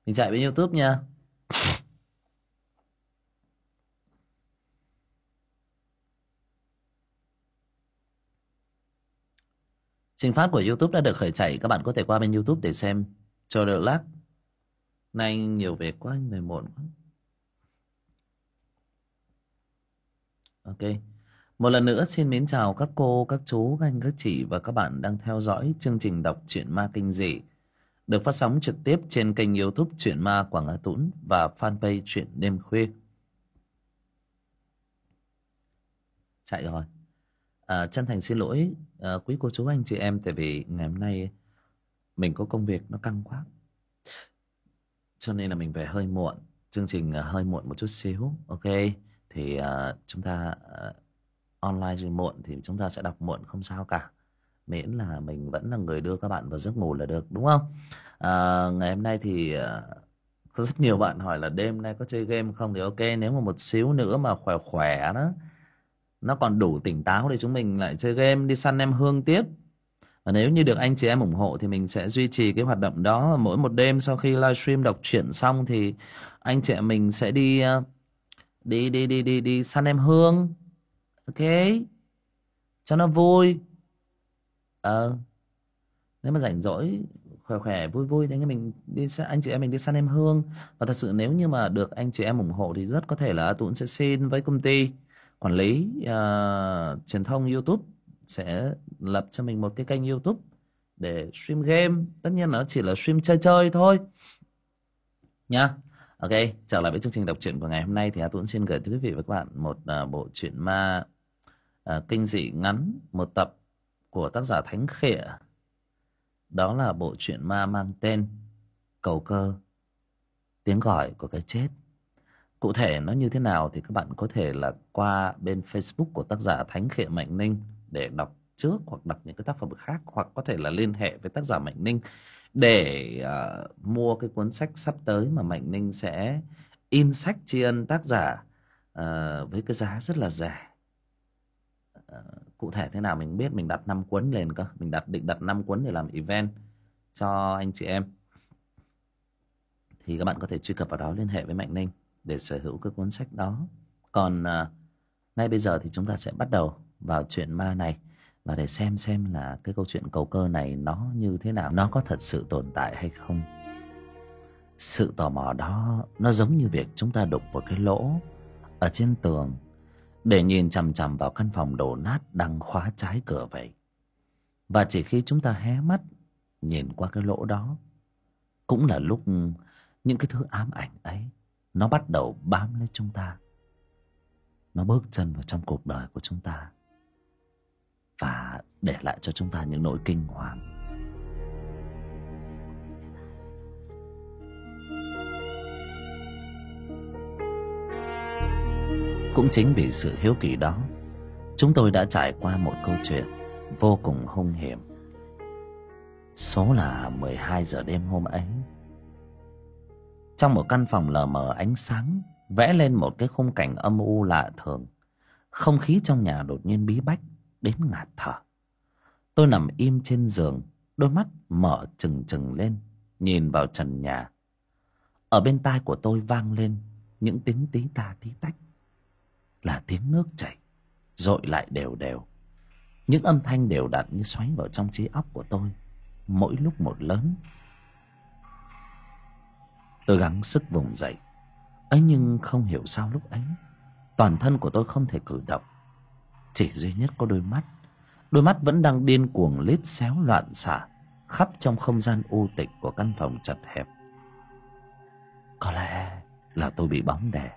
Mình chạy bên YouTube nha. Trình phát của YouTube đã được khởi chạy, các bạn có thể qua bên YouTube để xem cho đỡ lag. Nay anh nhiều việc quá, anh về muộn quá. Ok. Một lần nữa xin mến chào các cô, các chú, các anh, các chị và các bạn đang theo dõi chương trình đọc truyện ma kinh dị được phát sóng trực tiếp trên kênh YouTube Truyện Ma Quảng Hà Tũng và fanpage Truyện Đêm Khuya. Chạy rồi. Chân thành xin lỗi quý cô chú anh chị em, tại vì ngày hôm nay mình có công việc nó căng quá, cho nên là mình về hơi muộn. Chương trình hơi muộn một chút xíu. Ok. Thì chúng ta online rồi muộn thì chúng ta sẽ đọc muộn, không sao cả, miễn là mình vẫn là người đưa các bạn vào giấc ngủ là được, đúng không? Ngày hôm nay thì có rất nhiều bạn hỏi là đêm nay có chơi game không, thì ok, nếu mà một xíu nữa mà khỏe khỏe đó, nó còn đủ tỉnh táo thì chúng mình lại chơi game đi săn em Hương tiếp. Và nếu như được anh chị em ủng hộ thì mình sẽ duy trì cái hoạt động đó. Mỗi một đêm sau khi livestream đọc truyện xong thì anh chị em mình sẽ đi săn em Hương. Ok, cho nó vui. Ờ, Nếu mà rảnh rỗi khỏe khỏe vui vui thì anh chị em mình đi săn em Hương. Và thật sự nếu như mà được anh chị em ủng hộ thì rất có thể là Tuấn sẽ xin với công ty quản lý truyền thông YouTube, sẽ lập cho mình một cái kênh YouTube để stream game. Tất nhiên nó chỉ là stream chơi chơi thôi nhá. Ok, trở lại với chương trình đọc truyện của ngày hôm nay thì Tuấn xin gửi tới quý vị và các bạn một bộ truyện ma kinh dị ngắn, một tập của tác giả Thánh Khịa. Đó là bộ truyện ma mang tên Cầu Cơ, tiếng gọi của cái chết. Cụ thể nó như thế nào thì các bạn có thể là qua bên Facebook của tác giả Thánh Khịa Mạnh Ninh để đọc trước, hoặc đọc những cái tác phẩm khác, hoặc có thể là liên hệ với tác giả Mạnh Ninh để mua cái cuốn sách sắp tới mà Mạnh Ninh sẽ in sách tri ân tác giả với cái giá rất là rẻ. Cụ thể thế nào mình không biết, mình đặt 5 cuốn lên cơ, mình định đặt 5 cuốn để làm event cho anh chị em. Thì các bạn có thể truy cập vào đó, liên hệ với Mạnh Ninh để sở hữu cái cuốn sách đó. Còn ngay bây giờ thì chúng ta sẽ bắt đầu vào chuyện ma này, và để xem là cái câu chuyện cầu cơ này nó như thế nào, nó có thật sự tồn tại hay không. Sự tò mò đó nó giống như việc chúng ta đục một cái lỗ ở trên tường để nhìn chằm chằm vào căn phòng đổ nát đang khóa trái cửa vậy. Và chỉ khi chúng ta hé mắt nhìn qua cái lỗ đó, cũng là lúc những cái thứ ám ảnh ấy nó bắt đầu bám lấy chúng ta. Nó bước chân vào trong cuộc đời của chúng ta và để lại cho chúng ta những nỗi kinh hoàng. Cũng chính vì sự hiếu kỳ đó, chúng tôi đã trải qua một câu chuyện vô cùng hung hiểm. Số là 12 giờ đêm hôm ấy, trong một căn phòng lờ mờ ánh sáng vẽ lên một cái khung cảnh âm u lạ thường. Không khí trong nhà đột nhiên bí bách đến ngạt thở. Tôi nằm im trên giường, đôi mắt mở trừng trừng lên nhìn vào trần nhà. Ở bên tai của tôi vang lên những tiếng tí ta tí tách, là tiếng nước chảy dội lại đều đều. Những âm thanh đều đặn như xoáy vào trong trí óc của tôi, mỗi lúc một lớn. Tôi gắng sức vùng dậy ấy, nhưng không hiểu sao lúc ấy toàn thân của tôi không thể cử động. Chỉ duy nhất có đôi mắt vẫn đang điên cuồng lít xéo loạn xạ khắp trong không gian u tịch của căn phòng chật hẹp. Có lẽ là tôi bị bóng đè.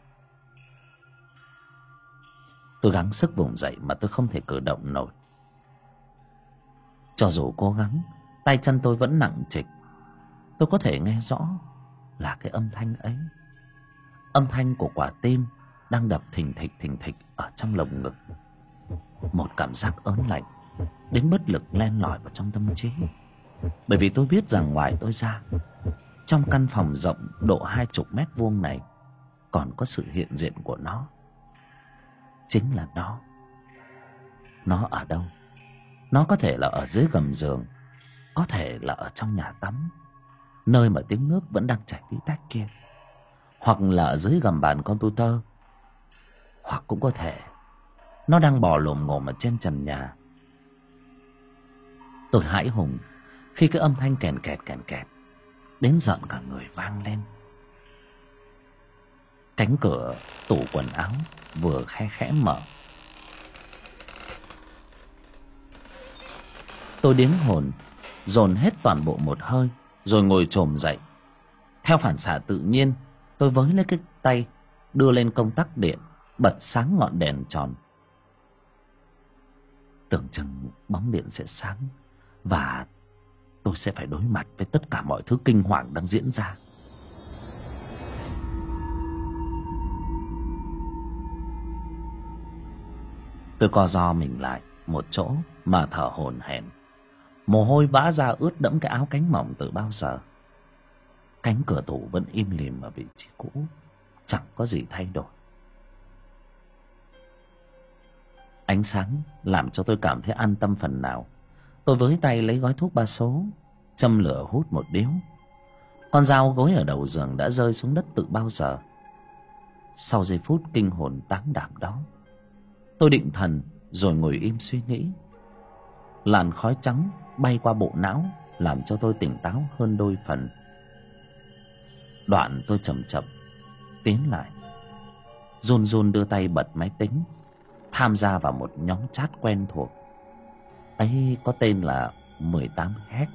Tôi gắng sức vùng dậy mà tôi không thể cử động nổi. Cho dù cố gắng, tay chân tôi vẫn nặng trịch. Tôi có thể nghe rõ là cái âm thanh ấy, âm thanh của quả tim đang đập thình thịch ở trong lồng ngực. Một cảm giác ớn lạnh đến bất lực len lỏi vào trong tâm trí. Bởi vì tôi biết rằng ngoài tôi ra, trong căn phòng rộng độ 20 mét vuông này còn có sự hiện diện của nó. Chính là nó. Nó ở đâu? Nó có thể là ở dưới gầm giường, có thể là ở trong nhà tắm, nơi mà tiếng nước vẫn đang chảy tí tách kia, hoặc là ở dưới gầm bàn computer, hoặc cũng có thể nó đang bò lồm ngồm ở trên trần nhà. Tôi hãi hùng khi cái âm thanh kèn kẹt đến giận cả người vang lên. Cánh cửa tủ quần áo vừa khe khẽ mở. Tôi điếng hồn, dồn hết toàn bộ một hơi, rồi ngồi chồm dậy. Theo phản xạ tự nhiên, tôi với lấy cái tay đưa lên công tắc điện, bật sáng ngọn đèn tròn. Tưởng chừng bóng điện sẽ sáng và tôi sẽ phải đối mặt với tất cả mọi thứ kinh hoàng đang diễn ra. Tôi co ro mình lại một chỗ mà thở hổn hển. Mồ hôi vã ra ướt đẫm cái áo cánh mỏng từ bao giờ. Cánh cửa tủ vẫn im lìm ở vị trí cũ, chẳng có gì thay đổi. Ánh sáng làm cho tôi cảm thấy an tâm phần nào. Tôi với tay lấy gói thuốc ba số, châm lửa hút một điếu. Con dao gối ở đầu giường đã rơi xuống đất từ bao giờ. Sau giây phút kinh hồn táng đảm đó, tôi định thần rồi ngồi im suy nghĩ. Làn khói trắng bay qua bộ não làm cho tôi tỉnh táo hơn đôi phần. Đoạn tôi chậm chậm tiến lại, run run đưa tay bật máy tính, tham gia vào một nhóm chat quen thuộc. Ấy có tên là 18Hz.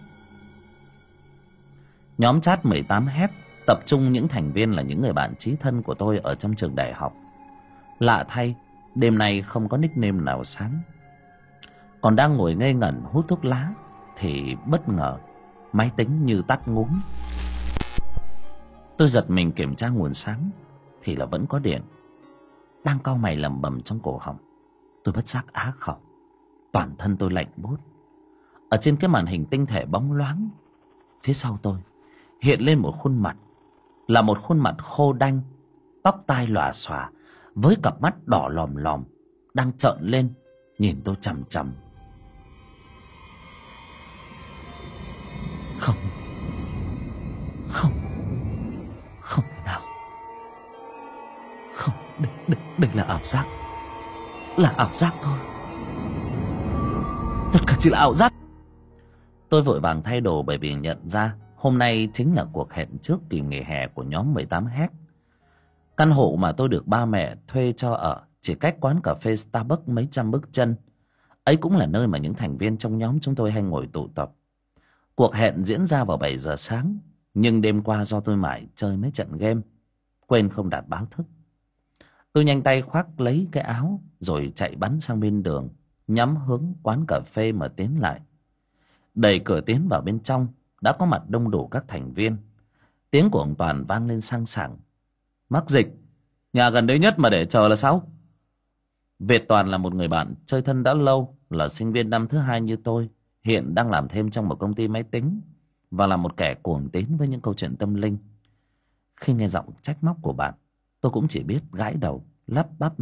Nhóm chat 18Hz tập trung những thành viên là những người bạn chí thân của tôi ở trong trường đại học. Lạ thay, đêm nay không có nickname nào sáng. Còn đang ngồi ngây ngẩn hút thuốc lá thì bất ngờ máy tính như tắt ngúm. Tôi giật mình kiểm tra nguồn sáng thì là vẫn có điện. Đang cau mày lẩm bẩm trong cổ họng, tôi bất giác á khẩu. Toàn thân tôi lạnh buốt. Ở trên cái màn hình tinh thể bóng loáng, phía sau tôi hiện lên một khuôn mặt. Là một khuôn mặt khô đanh, tóc tai lòa xòa, với cặp mắt đỏ lòm lòm đang trợn lên nhìn tôi chằm chằm. Không, không, không thể nào. Không, đây là ảo giác. Là ảo giác thôi. Tất cả chỉ là ảo giác. Tôi vội vàng thay đồ bởi vì nhận ra hôm nay chính là cuộc hẹn trước kỳ nghỉ hè của nhóm 18Hz. Căn hộ mà tôi được ba mẹ thuê cho ở chỉ cách quán cà phê Starbucks mấy trăm bước chân. Ấy cũng là nơi mà những thành viên trong nhóm chúng tôi hay ngồi tụ tập. Cuộc hẹn diễn ra vào 7 giờ sáng, nhưng đêm qua do tôi mải chơi mấy trận game, quên không đặt báo thức. Tôi nhanh tay khoác lấy cái áo rồi chạy bắn sang bên đường, nhắm hướng quán cà phê mà tiến lại. Đẩy cửa tiến vào bên trong, đã có mặt đông đủ các thành viên. Tiếng của ông Toàn vang lên sang sảng. Mắc dịch, nhà gần đấy nhất mà để chờ là sao? Việt Toàn là một người bạn chơi thân đã lâu, là sinh viên năm thứ hai như tôi, hiện đang làm thêm trong một công ty máy tính và là một kẻ cuồng tín với những câu chuyện tâm linh. Khi nghe giọng trách móc của bạn, tôi cũng chỉ biết gãi đầu lắp bắp.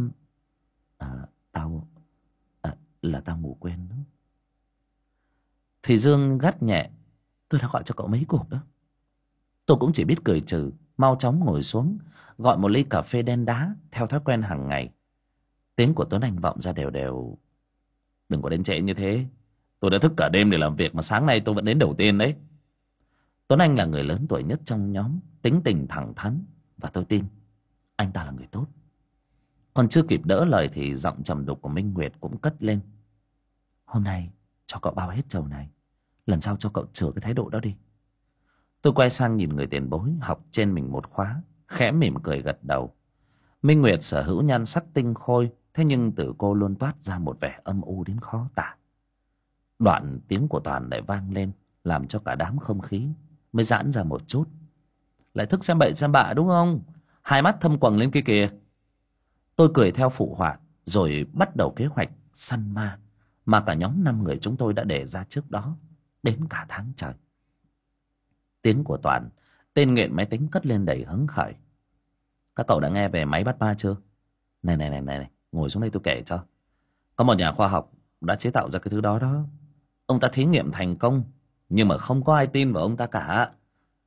Tao ngủ quên đó. Thì Dương gắt nhẹ, tôi đã gọi cho cậu mấy cuộc đó. Tôi cũng chỉ biết cười trừ, mau chóng ngồi xuống gọi một ly cà phê đen đá theo thói quen hàng ngày. Tiếng của Tuấn Anh vọng ra đều đều. Đừng có đến trễ như thế, tôi đã thức cả đêm để làm việc mà sáng nay tôi vẫn đến đầu tiên đấy. Tuấn Anh là người lớn tuổi nhất trong nhóm, tính tình thẳng thắn, và tôi tin anh ta là người tốt. Còn chưa kịp đỡ lời thì giọng trầm đục của Minh Nguyệt cũng cất lên. Hôm nay cho cậu bao hết chầu này, lần sau cho cậu sửa cái thái độ đó đi. Tôi quay sang nhìn người tiền bối học trên mình một khóa, khẽ mỉm cười gật đầu. Minh Nguyệt sở hữu nhan sắc tinh khôi, thế nhưng từ cô luôn toát ra một vẻ âm u đến khó tả. Đoạn tiếng của Toàn lại vang lên, làm cho cả đám không khí mới giãn ra một chút. Lại thức xem bậy xem bạ đúng không? Hai mắt thâm quầng lên kia kìa. Tôi cười theo phụ họa, rồi bắt đầu kế hoạch săn ma mà cả nhóm 5 người chúng tôi đã đề ra trước đó, đến cả tháng trời. Tiếng của Toàn, tên nghiện máy tính, cất lên đầy hứng khởi. Các cậu đã nghe về máy bắt ma chưa? Này, ngồi xuống đây tôi kể cho. Có một nhà khoa học đã chế tạo ra cái thứ đó đó. Ông ta thí nghiệm thành công, nhưng mà không có ai tin vào ông ta cả.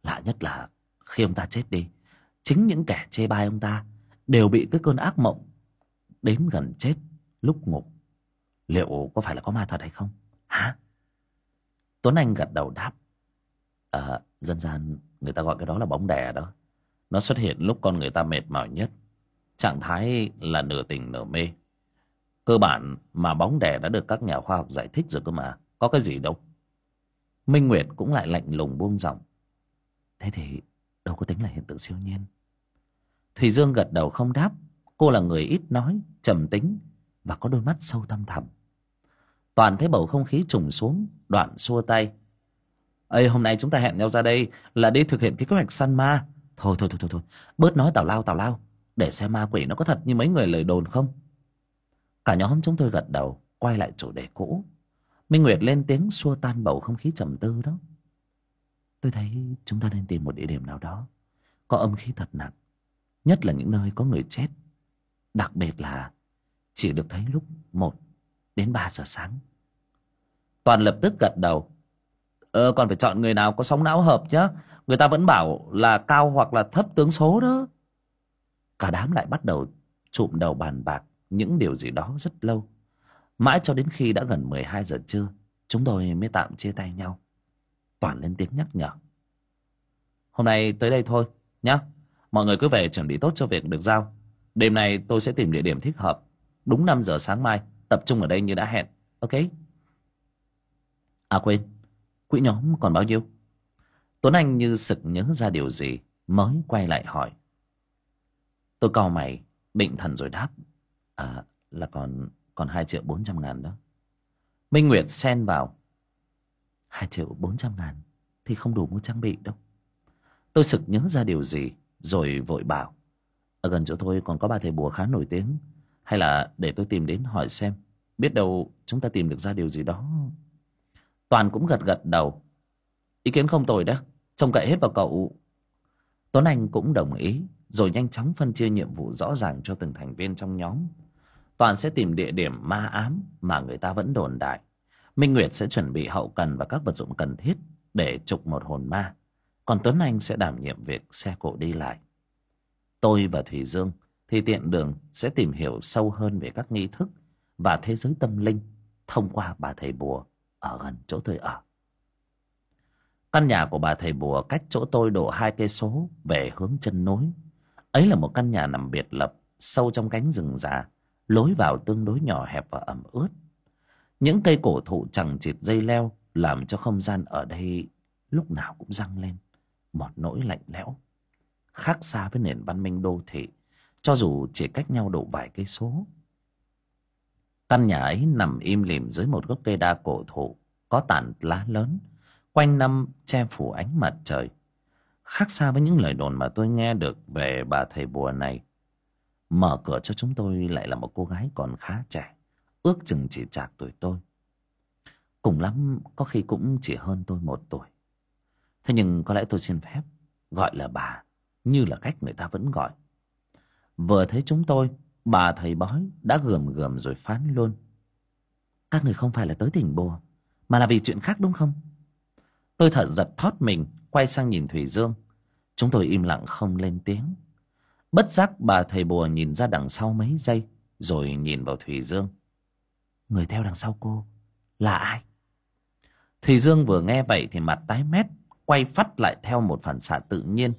Lạ nhất là khi ông ta chết đi, chính những kẻ chê bai ông ta đều bị cái cơn ác mộng đến gần chết lúc ngủ. Liệu có phải là có ma thật hay không? Hả? Tuấn Anh gật đầu đáp. Dân gian người ta gọi cái đó là bóng đè đó. Nó xuất hiện lúc con người ta mệt mỏi nhất, trạng thái là nửa tỉnh nửa mê. Cơ bản mà bóng đè đã được các nhà khoa học giải thích rồi cơ mà. Có cái gì đâu. Minh Nguyệt cũng lại lạnh lùng buông giọng. Thế thì đâu có tính là hiện tượng siêu nhiên. Thùy Dương gật đầu không đáp. Cô là người ít nói, trầm tính và có đôi mắt sâu thăm thẳm. Toàn thấy bầu không khí trùng xuống, Đoạn xua tay. Ê, hôm nay chúng ta hẹn nhau ra đây là đi thực hiện cái kế hoạch săn ma. Thôi, bớt nói tào lao, để xem ma quỷ nó có thật như mấy người lời đồn không. Cả nhóm chúng tôi gật đầu, quay lại chủ đề cũ. Minh Nguyệt lên tiếng xua tan bầu không khí trầm tư đó. Tôi thấy chúng ta nên tìm một địa điểm nào đó có âm khí thật nặng, nhất là những nơi có người chết, đặc biệt là chỉ được thấy lúc 1 đến 3 giờ sáng. Toàn lập tức gật đầu. Còn phải chọn người nào có sóng não hợp nhá. Người ta vẫn bảo là cao hoặc là thấp tướng số đó. Cả đám lại bắt đầu chụm đầu bàn bạc những điều gì đó rất lâu. Mãi cho đến khi đã gần 12 giờ trưa, chúng tôi mới tạm chia tay nhau. Toàn lên tiếng nhắc nhở. Hôm nay tới đây thôi nhá. Mọi người cứ về chuẩn bị tốt cho việc được giao. Đêm nay tôi sẽ tìm địa điểm thích hợp. Đúng 5 giờ sáng mai tập trung ở đây như đã hẹn. Ok. À quên, quỹ nhóm còn bao nhiêu? Tuấn Anh như sực nhớ ra điều gì, mới quay lại hỏi. Tôi cau mày, định thần rồi đáp. Là còn 2.400.000 đó. Minh Nguyệt xen vào. 2.400.000 thì không đủ mua trang bị đâu. Tôi sực nhớ ra điều gì, rồi vội bảo. Ở gần chỗ tôi còn có bà thầy bùa khá nổi tiếng. Hay là để tôi tìm đến hỏi xem. Biết đâu chúng ta tìm được ra điều gì đó. Toàn cũng gật gật đầu. Ý kiến không tồi đó, trông cậy hết vào cậu. Tuấn Anh cũng đồng ý, rồi nhanh chóng phân chia nhiệm vụ rõ ràng cho từng thành viên trong nhóm. Toàn sẽ tìm địa điểm ma ám mà người ta vẫn đồn đại. Minh Nguyệt sẽ chuẩn bị hậu cần và các vật dụng cần thiết để trục một hồn ma. Còn Tuấn Anh sẽ đảm nhiệm việc xe cộ đi lại. Tôi và Thủy Dương thì tiện đường sẽ tìm hiểu sâu hơn về các nghi thức và thế giới tâm linh thông qua bà thầy bùa ở gần chỗ tôi ở. Căn nhà của bà thầy bùa cách chỗ tôi độ 2 cây số về hướng chân núi. Ấy là một căn nhà nằm biệt lập sâu trong cánh rừng già, lối vào tương đối nhỏ hẹp và ẩm ướt. Những cây cổ thụ chằng chịt dây leo làm cho không gian ở đây lúc nào cũng dâng lên một nỗi lạnh lẽo, khác xa với nền văn minh đô thị, cho dù chỉ cách nhau độ vài cây số. Căn nhà ấy nằm im lìm dưới một gốc cây đa cổ thụ có tán lá lớn, quanh năm che phủ ánh mặt trời. Khác xa với những lời đồn mà tôi nghe được về bà thầy bùa này. Mở cửa cho chúng tôi lại là một cô gái còn khá trẻ, ước chừng chỉ chạc tuổi tôi. Cùng lắm có khi cũng chỉ hơn tôi 1 tuổi. Thế nhưng có lẽ tôi xin phép gọi là bà, như là cách người ta vẫn gọi. Vừa thấy chúng tôi, bà thầy bói đã gườm gườm rồi phán luôn. Các người không phải là tới tỉnh bùa, mà là vì chuyện khác đúng không? Tôi thật giật thót mình, quay sang nhìn Thủy Dương. Chúng tôi im lặng không lên tiếng. Bất giác bà thầy bùa nhìn ra đằng sau mấy giây, rồi nhìn vào Thủy Dương. Người theo đằng sau cô là ai? Thủy Dương vừa nghe vậy thì mặt tái mét, quay phắt lại theo một phản xạ tự nhiên.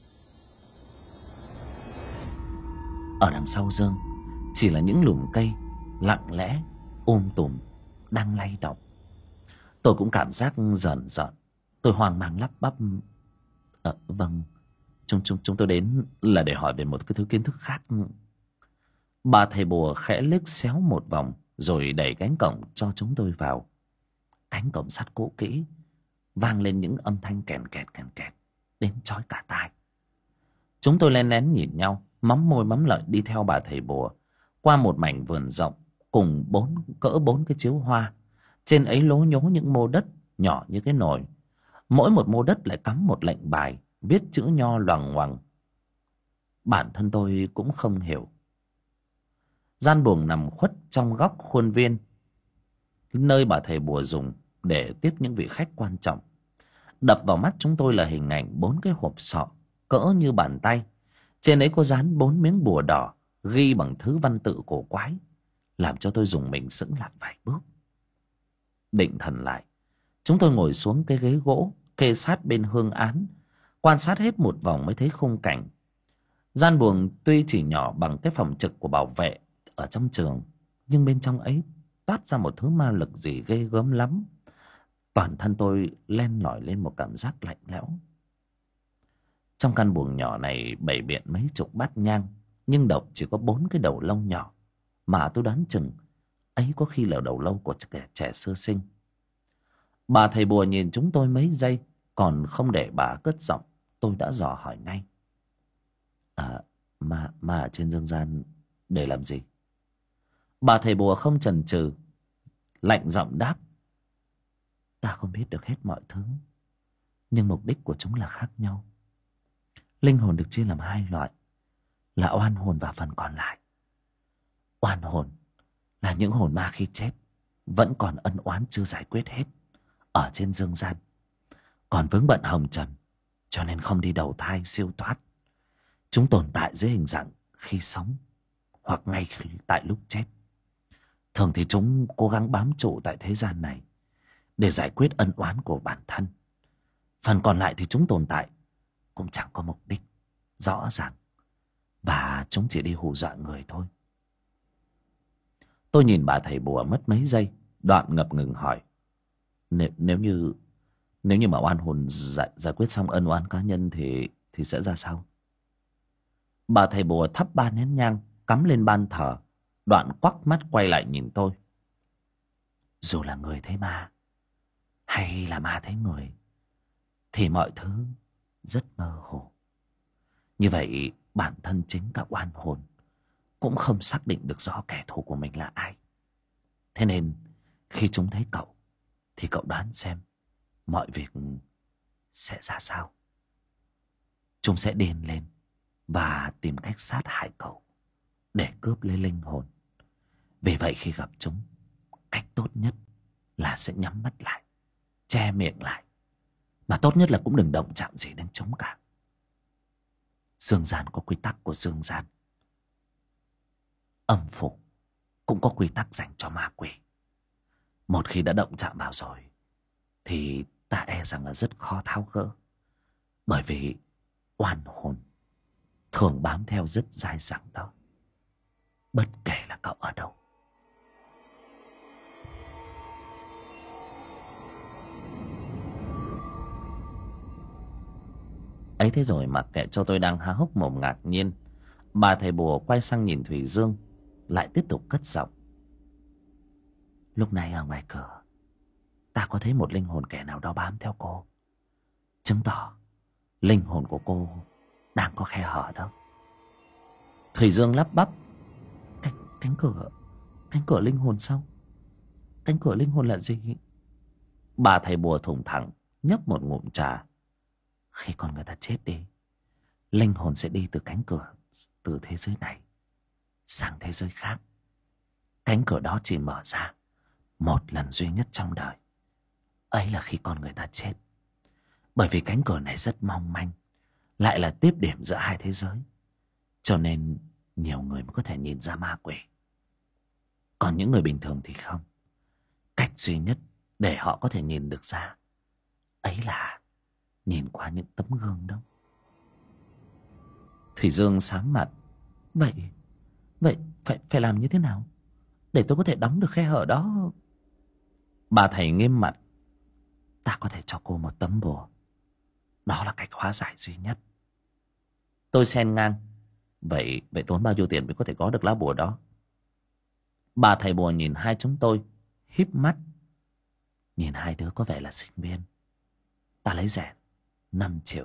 Ở đằng sau Dương chỉ là những lùm cây lặng lẽ tùm đang lay động. Tôi cũng cảm giác rợn rợn. Tôi hoang mang lắp bắp. Vâng, chúng tôi đến là để hỏi về một cái thứ kiến thức khác. Bà thầy bùa khẽ liếc xéo một vòng, rồi đẩy cánh cổng cho chúng tôi vào. Cánh cổng sắt cũ kỹ, vang lên những âm thanh kèn kẹt đến chói cả tai. Chúng tôi len lén nhìn nhau, mắm môi mắm lợi đi theo bà thầy bùa qua một mảnh vườn rộng cùng cỡ 4 cái chiếu hoa. Trên ấy lố nhố những mô đất nhỏ như cái nồi. Mỗi một mô đất lại cắm một lệnh bài viết chữ nho loằng ngoằng. Bản thân tôi cũng không hiểu. Gian buồng nằm khuất trong góc khuôn viên, nơi bà thầy bùa dùng để tiếp những vị khách quan trọng. Đập vào mắt chúng tôi là hình ảnh 4 cái hộp sọ cỡ như bàn tay. Trên ấy có dán 4 miếng bùa đỏ ghi bằng thứ văn tự cổ quái, làm cho tôi dùng mình sững lại vài bước. Định thần lại, chúng tôi ngồi xuống cái ghế gỗ kê sát bên hương án, quan sát hết một vòng mới thấy khung cảnh. Gian buồng tuy chỉ nhỏ bằng cái phòng trực của bảo vệ ở trong trường, nhưng bên trong ấy toát ra một thứ ma lực gì ghê gớm lắm. Toàn thân tôi len lỏi lên một cảm giác lạnh lẽo. Trong căn buồng nhỏ này bày biện mấy chục bát nhang, nhưng độc chỉ có 4 cái đầu lâu nhỏ, mà tôi đoán chừng ấy có khi là đầu lâu của trẻ sơ sinh. Bà thầy bùa nhìn chúng tôi mấy giây, còn không để bà cất giọng, tôi đã dò hỏi ngay. Ma ở trên dương gian để làm gì? Bà thầy bùa không chần chừ, lạnh giọng đáp. Ta không biết được hết mọi thứ, nhưng mục đích của chúng là khác nhau. Linh hồn được chia làm 2 loại, là oan hồn và phần còn lại. Oan hồn là những hồn ma khi chết vẫn còn ân oán chưa giải quyết hết ở trên dương gian, còn vướng bận hồng trần, cho nên không đi đầu thai siêu thoát. Chúng tồn tại dưới hình dạng khi sống hoặc ngay tại lúc chết. Thường thì chúng cố gắng bám trụ tại thế gian này để giải quyết ân oán của bản thân. Phần còn lại thì chúng tồn tại cũng chẳng có mục đích rõ ràng, và chúng chỉ đi hù dọa người thôi. Tôi nhìn bà thầy bùa mất mấy giây, đoạn ngập ngừng hỏi. Nếu như mà oan hồn giải quyết xong ân oán cá nhân thì sẽ ra sao? Bà thầy bùa thắp 3 nén nhang cắm lên ban thờ, đoạn quắc mắt quay lại nhìn tôi. Dù là người thấy ma hay là ma thấy người thì mọi thứ rất mơ hồ. Như vậy bản thân chính các oan hồn cũng không xác định được rõ kẻ thù của mình là ai. Thế nên khi chúng thấy cậu thì cậu đoán xem mọi việc sẽ ra sao. Chúng sẽ điên lên và tìm cách sát hại cậu để cướp lấy linh hồn. Vì vậy khi gặp chúng, cách tốt nhất là sẽ nhắm mắt lại, che miệng lại, mà tốt nhất là cũng đừng động chạm gì đến chúng cả. Dương gian có quy tắc của dương gian, âm phủ cũng có quy tắc dành cho ma quỷ. Một khi đã động chạm vào rồi thì ta e rằng là rất khó tháo gỡ, bởi vì oan hồn thường bám theo rất dai dẳng đó, bất kể là cậu ở đâu. Ấy thế rồi mặc kệ cho tôi đang há hốc mồm ngạc nhiên, bà thầy bùa quay sang nhìn Thủy Dương, lại tiếp tục cất giọng. Lúc này ở ngoài cửa, ta có thấy một linh hồn kẻ nào đó bám theo cô, chứng tỏ linh hồn của cô đang có khe hở đó. Thủy Dương lắp bắp. Cánh cửa linh hồn sao? Cánh cửa linh hồn là gì? Bà thầy bùa thủng thẳng nhấp một ngụm trà. Khi con người ta chết đi, linh hồn sẽ đi từ cánh cửa, từ thế giới này sang thế giới khác. Cánh cửa đó chỉ mở ra một lần duy nhất trong đời, ấy là khi con người ta chết. Bởi vì cánh cửa này rất mong manh, lại là tiếp điểm giữa 2 thế giới, cho nên nhiều người mới có thể nhìn ra ma quỷ. Còn những người bình thường thì không. Cách duy nhất để họ có thể nhìn được ra, ấy là nhìn qua những tấm gương đó. Thủy Dương sám mặt. Vậy phải làm như thế nào để tôi có thể đóng được khe hở đó? Bà thầy nghiêm mặt. Ta có thể cho cô một tấm bùa, đó là cách hóa giải duy nhất. Tôi xen ngang. Vậy tốn bao nhiêu tiền mới có thể có được lá bùa đó? Bà thầy bùa nhìn hai chúng tôi, híp mắt. Nhìn hai đứa có vẻ là sinh viên, ta lấy rẻ 5 triệu.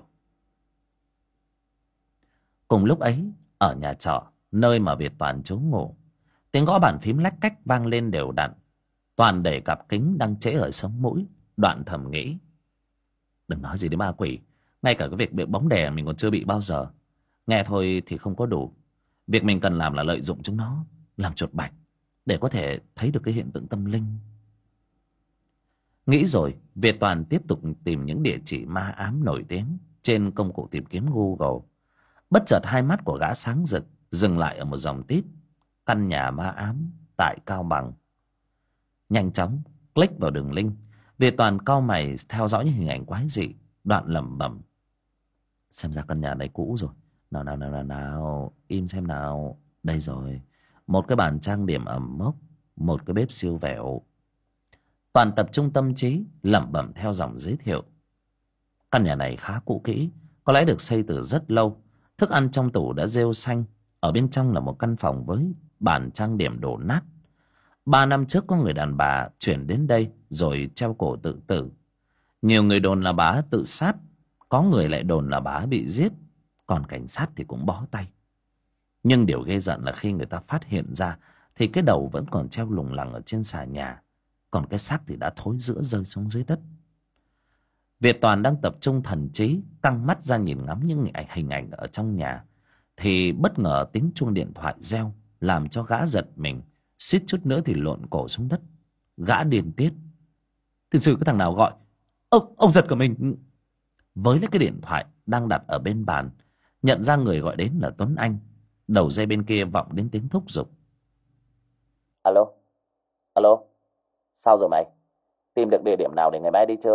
Cùng lúc ấy, ở nhà trọ, nơi mà Việt Toàn trú ngụ, tiếng gõ bàn phím lách cách vang lên đều đặn. Toàn để cặp kính đang trễ ở sống mũi, đoạn thầm nghĩ. Đừng nói gì đến ma quỷ, ngay cả cái việc bị bóng đè mình còn chưa bị bao giờ. Nghe thôi thì không có đủ. Việc mình cần làm là lợi dụng chúng nó, làm chuột bạch, để có thể thấy được cái hiện tượng tâm linh. Nghĩ rồi, Việt Toàn tiếp tục tìm những địa chỉ ma ám nổi tiếng trên công cụ tìm kiếm Google. Bất chợt hai mắt của gã sáng rực, dừng lại ở một dòng tít: căn nhà ma ám tại Cao Bằng. Nhanh chóng click vào đường link, Việt Toàn cau mày theo dõi những hình ảnh quái dị, đoạn lẩm bẩm: xem ra căn nhà này cũ rồi. Nào, im xem nào. Đây rồi, một cái bàn trang điểm ẩm mốc, một cái bếp siêu vẹo. Toàn tập trung tâm trí lẩm bẩm theo dòng giới thiệu. Căn nhà này khá cũ kỹ, có lẽ được xây từ rất lâu. Thức ăn trong tủ đã rêu xanh. Ở bên trong là một căn phòng với bàn trang điểm đổ nát. 3 năm trước có người đàn bà chuyển đến đây rồi treo cổ tự tử. Nhiều người đồn là bà tự sát, có người lại đồn là bà bị giết, còn cảnh sát thì cũng bó tay. Nhưng điều ghê giận là khi người ta phát hiện ra thì cái đầu vẫn còn treo lủng lẳng ở trên xà nhà, còn cái xác thì đã thối rữa rơi xuống dưới đất. Việt Toàn đang tập trung thần trí, căng mắt ra nhìn ngắm những hình ảnh ở trong nhà, thì bất ngờ tiếng chuông điện thoại reo, làm cho gã giật mình, suýt chút nữa thì lộn cổ xuống đất. Gã điên tiết: thực sự cái thằng nào gọi? Ông giật cả mình. Với lấy cái điện thoại đang đặt ở bên bàn, nhận ra người gọi đến là Tuấn Anh. Đầu dây bên kia vọng đến tiếng thúc giục: Alo, alo, sao rồi mày? Tìm được địa điểm nào để ngày mai đi chưa?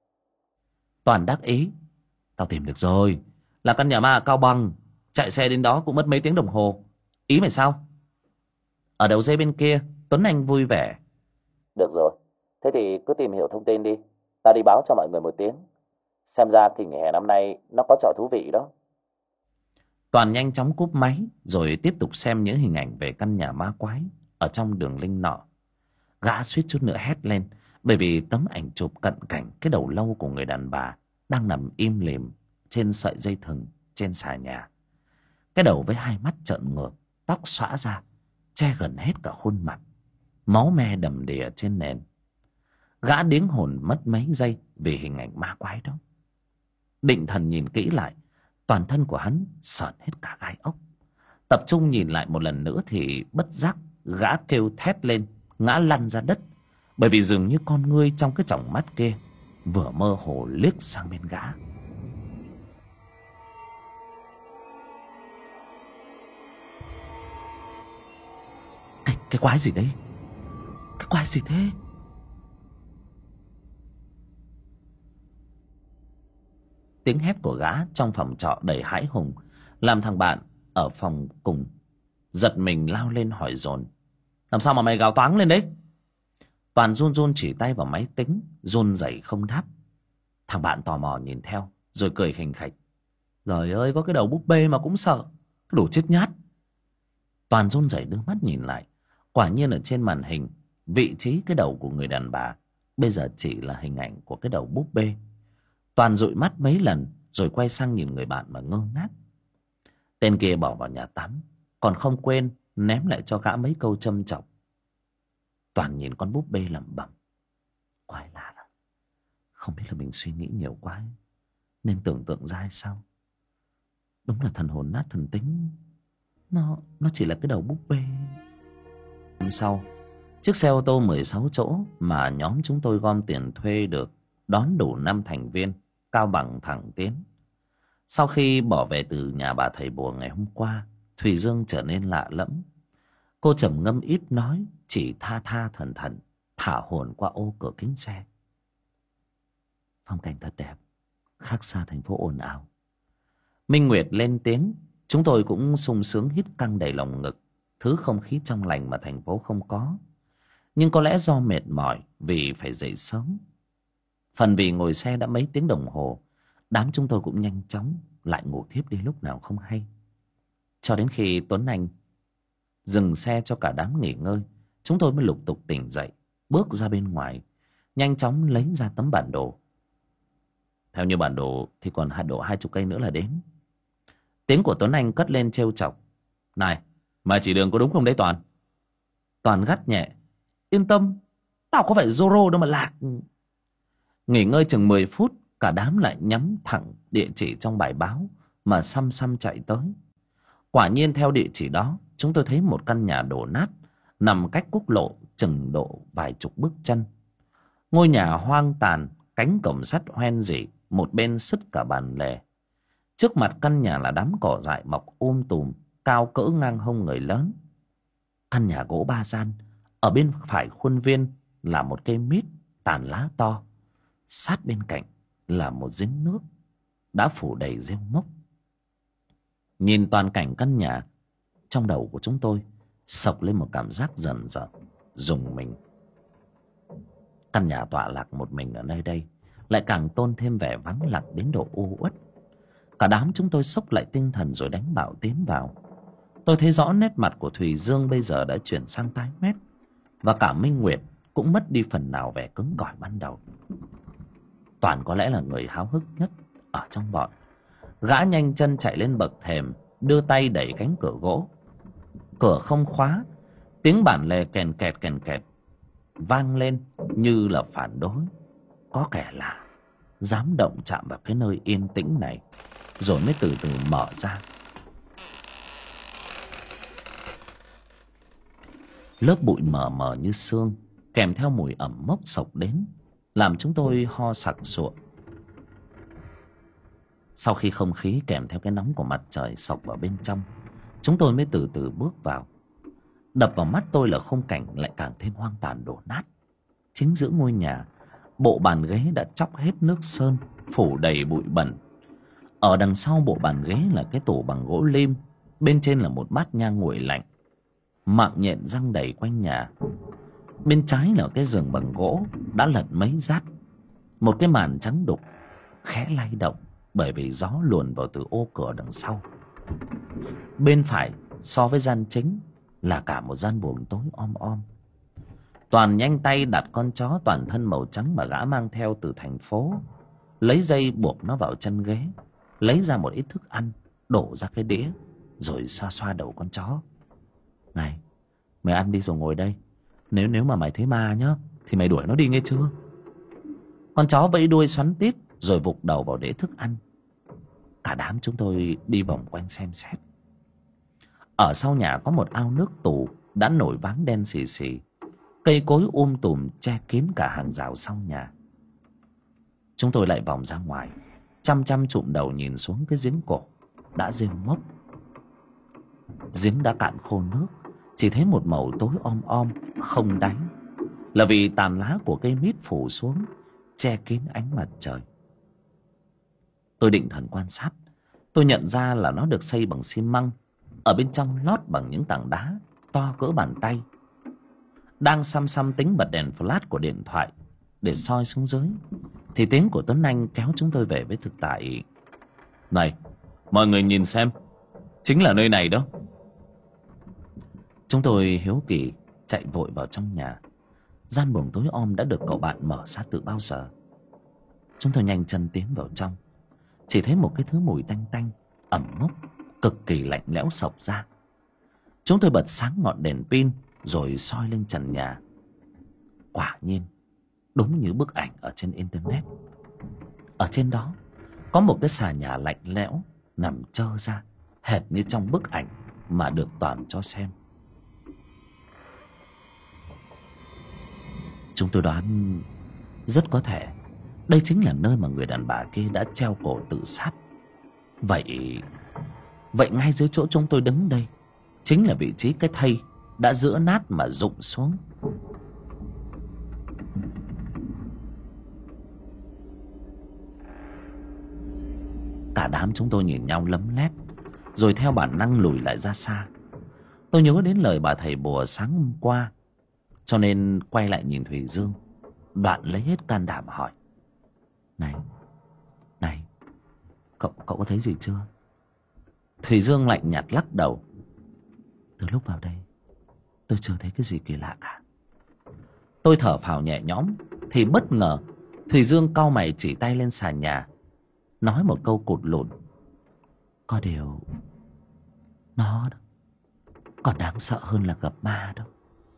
Toàn đắc ý: tao tìm được rồi, là căn nhà ma ở Cao Bằng. Chạy xe đến đó cũng mất mấy tiếng đồng hồ. Ý mày sao? Ở đầu dây bên kia, Tuấn Anh vui vẻ: Được rồi, thế thì cứ tìm hiểu thông tin đi. Ta đi báo cho mọi người một tiếng. Xem ra kỳ nghỉ hè năm nay nó có trò thú vị đó. Toàn nhanh chóng cúp máy rồi tiếp tục xem những hình ảnh về căn nhà ma quái ở trong đường link nọ. Gã suýt chút nữa hét lên, bởi vì tấm ảnh chụp cận cảnh cái đầu lâu của người đàn bà đang nằm im lìm trên sợi dây thừng trên xà nhà. Cái đầu với hai mắt trợn ngược, tóc xõa ra che gần hết cả khuôn mặt, máu me đầm đìa trên nền. Gã điếng hồn mất mấy giây vì hình ảnh ma quái đó. Định thần nhìn kỹ lại, toàn thân của hắn sởn hết cả gai ốc. Tập trung nhìn lại một lần nữa thì bất giác gã kêu thét lên, ngã lăn ra đất, bởi vì dường như con ngươi trong cái tròng mắt kia vừa mơ hồ liếc sang bên gã. Cái quái gì đấy? Cái quái gì thế? Tiếng hét của gã trong phòng trọ đầy hãi hùng, làm thằng bạn ở phòng cùng giật mình lao lên hỏi dồn: làm sao mà mày gào toáng lên đấy? Toàn run run chỉ tay vào máy tính, run rẩy không đáp. Thằng bạn tò mò nhìn theo rồi cười khình khạch: trời ơi, có cái đầu búp bê mà cũng sợ, cái đồ chết nhát. Toàn run rẩy đưa mắt nhìn lại, quả nhiên ở trên màn hình, vị trí cái đầu của người đàn bà bây giờ chỉ là hình ảnh của cái đầu búp bê. Toàn dụi mắt mấy lần rồi quay sang nhìn người bạn mà ngơ ngác. Tên kia bỏ vào nhà tắm, còn không quên ném lại cho gã mấy câu châm chọc. Toàn nhìn con búp bê lẩm bẩm: quái lạ, không biết là mình suy nghĩ nhiều quá ấy, nên tưởng tượng ra hay sao. Đúng là thần hồn nát thần tính, nó chỉ là cái đầu búp bê. Hôm sau, chiếc xe ô tô 16 chỗ mà nhóm chúng tôi gom tiền thuê được đón đủ 5 thành viên, Cao Bằng thẳng tiến. Sau khi bỏ về từ nhà bà thầy bùa ngày hôm qua, Thùy Dương trở nên lạ lẫm. Cô trầm ngâm ít nói, chỉ tha tha thẩn thẩn thả hồn qua ô cửa kính xe. Phong cảnh thật đẹp, khác xa thành phố ồn ào. Minh Nguyệt lên tiếng, chúng tôi cũng sung sướng hít căng đầy lồng ngực, thứ không khí trong lành mà thành phố không có. Nhưng có lẽ do mệt mỏi vì phải dậy sớm, phần vì ngồi xe đã mấy tiếng đồng hồ, đám chúng tôi cũng nhanh chóng lại ngủ thiếp đi lúc nào không hay. Cho đến khi Tuấn Anh dừng xe cho cả đám nghỉ ngơi, chúng tôi mới lục tục tỉnh dậy, bước ra bên ngoài, nhanh chóng lấy ra tấm bản đồ. Theo như bản đồ thì còn độ 20 cây nữa là đến. Tiếng của Tuấn Anh cất lên trêu chọc: này, mà chỉ đường có đúng không đấy Toàn? Toàn gắt nhẹ: yên tâm, tao có phải Zoro đâu mà lạc. Nghỉ ngơi chừng 10 phút, cả đám lại nhắm thẳng địa chỉ trong bài báo mà xăm xăm chạy tới. Quả nhiên theo địa chỉ đó, chúng tôi thấy một căn nhà đổ nát nằm cách quốc lộ chừng độ vài chục bước chân. Ngôi nhà hoang tàn, cánh cổng sắt hoen rỉ, một bên sứt cả bàn lề. Trước mặt căn nhà là đám cỏ dại mọc tùm, cao cỡ ngang hông người lớn. Căn nhà gỗ ba gian, ở bên phải khuôn viên là một cây mít tàn lá to. Sát bên cạnh là một giếng nước đã phủ đầy rêu mốc. Nhìn toàn cảnh căn nhà, trong đầu của chúng tôi xộc lên một cảm giác rần rợn, rùng mình. Căn nhà tọa lạc một mình ở nơi đây lại càng tôn thêm vẻ vắng lặng đến độ u uất. Cả đám chúng tôi xốc lại tinh thần rồi đánh bạo tiến vào. Tôi thấy rõ nét mặt của Thùy Dương bây giờ đã chuyển sang tái mét, và cả Minh Nguyệt cũng mất đi phần nào vẻ cứng cỏi ban đầu. Toàn có lẽ là người háo hức nhất ở trong bọn. Gã nhanh chân chạy lên bậc thềm, đưa tay đẩy cánh cửa gỗ. Cửa không khóa, tiếng bản lề kèn kẹt vang lên như là phản đối. Có kẻ lạ dám động chạm vào cái nơi yên tĩnh này, rồi mới từ từ mở ra. Lớp bụi mờ mờ như sương, kèm theo mùi ẩm mốc xộc đến, làm chúng tôi ho sặc sụa. Sau khi không khí kèm theo cái nóng của mặt trời xộc vào bên trong, chúng tôi mới từ từ bước vào. Đập vào mắt tôi là khung cảnh lại càng thêm hoang tàn đổ nát. Chính giữa ngôi nhà, bộ bàn ghế đã tróc hết nước sơn, phủ đầy bụi bẩn. Ở đằng sau bộ bàn ghế là cái tủ bằng gỗ lim, bên trên là một bát nhang nguội lạnh. Mạng nhện răng đầy quanh nhà. Bên trái là cái giường bằng gỗ đã lật mấy rát. Một cái màn trắng đục khẽ lay động bởi vì gió luồn vào từ ô cửa đằng sau. Bên phải so với gian chính là cả một gian buồng tối om om. Toàn nhanh tay đặt con chó toàn thân màu trắng mà gã mang theo từ thành phố, lấy dây buộc nó vào chân ghế, lấy ra một ít thức ăn, đổ ra cái đĩa, rồi xoa xoa đầu con chó. Này, mày ăn đi rồi ngồi đây. Nếu mà mày thấy ma nhá, thì mày đuổi nó đi nghe chưa? Con chó vẫy đuôi xoắn tít, rồi vụt đầu vào đĩa thức ăn. Cả đám chúng tôi đi vòng quanh xem xét. Ở sau nhà có một ao nước tù đã nổi váng đen xì xì. Cây cối tùm che kín cả hàng rào sau nhà. Chúng tôi lại vòng ra ngoài, chăm chăm chụm đầu nhìn xuống cái giếng cổ đã rêu mốc. Giếng đã cạn khô nước, chỉ thấy một màu tối om om không đáy, là vì tàn lá của cây mít phủ xuống che kín ánh mặt trời. Tôi định thần quan sát, tôi nhận ra là nó được xây bằng xi măng, ở bên trong lót bằng những tảng đá to cỡ bàn tay. Đang xăm tính bật đèn flash của điện thoại để soi xuống dưới, thì tiếng của Tuấn Anh kéo chúng tôi về với thực tại. Này, mọi người nhìn xem, chính là nơi này đó. Chúng tôi hiếu kỳ chạy vội vào trong nhà. Gian buồng tối om đã được cậu bạn mở ra từ bao giờ. Chúng tôi nhanh chân tiến vào trong, chỉ thấy một cái thứ mùi tanh tanh ẩm mốc, cực kỳ lạnh lẽo xộc ra. Chúng tôi bật sáng ngọn đèn pin rồi soi lên trần nhà. Quả nhiên đúng như bức ảnh ở trên internet. Ở trên đó có một cái xà nhà lạnh lẽo nằm trơ ra, hệt như trong bức ảnh mà được Toàn cho xem. Chúng tôi đoán rất có thể đây chính là nơi mà người đàn bà kia đã treo cổ tự sát. Vậy ngay dưới chỗ chúng tôi đứng đây chính là vị trí cái thây đã giữa nát mà rụng xuống. Cả đám chúng tôi nhìn nhau lấm lét, rồi theo bản năng lùi lại ra xa. Tôi nhớ đến lời bà thầy bùa sáng hôm qua, cho nên quay lại nhìn Thùy Dương. Đoạn lấy hết can đảm hỏi: Này, cậu có thấy gì chưa? Thùy Dương lạnh nhạt lắc đầu: Từ lúc vào đây tôi chưa thấy cái gì kỳ lạ cả. Tôi thở phào nhẹ nhõm thì bất ngờ Thùy Dương cau mày chỉ tay lên sàn nhà, nói một câu cụt lùn: Có điều nó đó còn đáng sợ hơn là gặp ma đâu.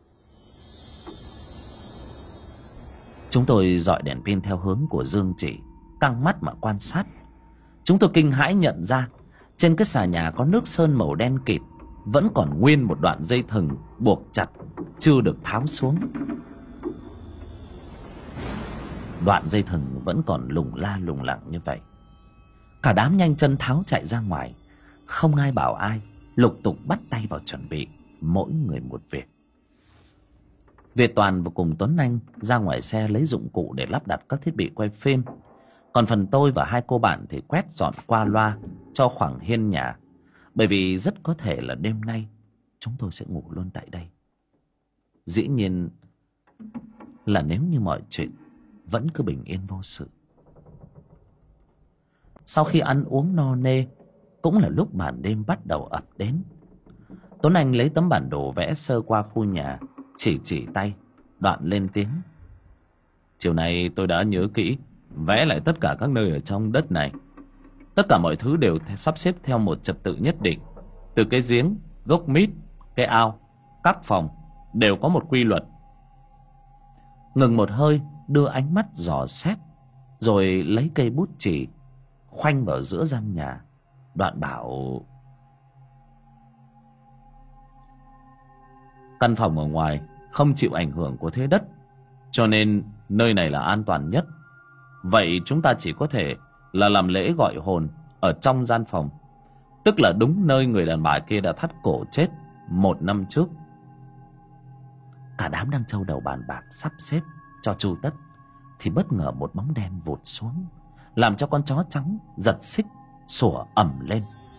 Chúng tôi dọi đèn pin theo hướng của Dương chỉ, căng mắt mà quan sát. Chúng tôi kinh hãi nhận ra trên cái xà nhà có nước sơn màu đen kịt vẫn còn nguyên một đoạn dây thừng buộc chặt chưa được tháo xuống. Đoạn dây thừng vẫn còn lủng la lủng lẳng như vậy. Cả đám nhanh chân tháo chạy ra ngoài. Không ai bảo ai, lục tục bắt tay vào chuẩn bị, mỗi người một việc. Việt Toàn và cùng Tuấn Anh ra ngoài xe lấy dụng cụ để lắp đặt các thiết bị quay phim. Còn phần tôi và hai cô bạn thì quét dọn qua loa cho khoảng hiên nhà. Bởi vì rất có thể là đêm nay chúng tôi sẽ ngủ luôn tại đây. Dĩ nhiên là nếu như mọi chuyện vẫn cứ bình yên vô sự. Sau khi ăn uống no nê, cũng là lúc màn đêm bắt đầu ập đến. Tuấn Anh lấy tấm bản đồ vẽ sơ qua khu nhà, chỉ tay, đoạn lên tiếng. Chiều nay tôi đã nhớ kỹ, vẽ lại tất cả các nơi ở trong đất này. Tất cả mọi thứ đều sắp xếp theo một trật tự nhất định. Từ cái giếng, gốc mít, cái ao, các phòng đều có một quy luật. Ngừng một hơi, đưa ánh mắt dò xét, rồi lấy cây bút chì khoanh vào giữa gian nhà. Đoạn bảo: căn phòng ở ngoài không chịu ảnh hưởng của thế đất, cho nên nơi này là an toàn nhất. Vậy chúng ta chỉ có thể là làm lễ gọi hồn ở trong gian phòng, tức là đúng nơi người đàn bà kia đã thắt cổ chết 1 năm trước. Cả đám đang trâu đầu bàn bạc sắp xếp cho chu tất, thì bất ngờ một bóng đen vụt xuống, làm cho con chó trắng giật xích sủa ầm lên.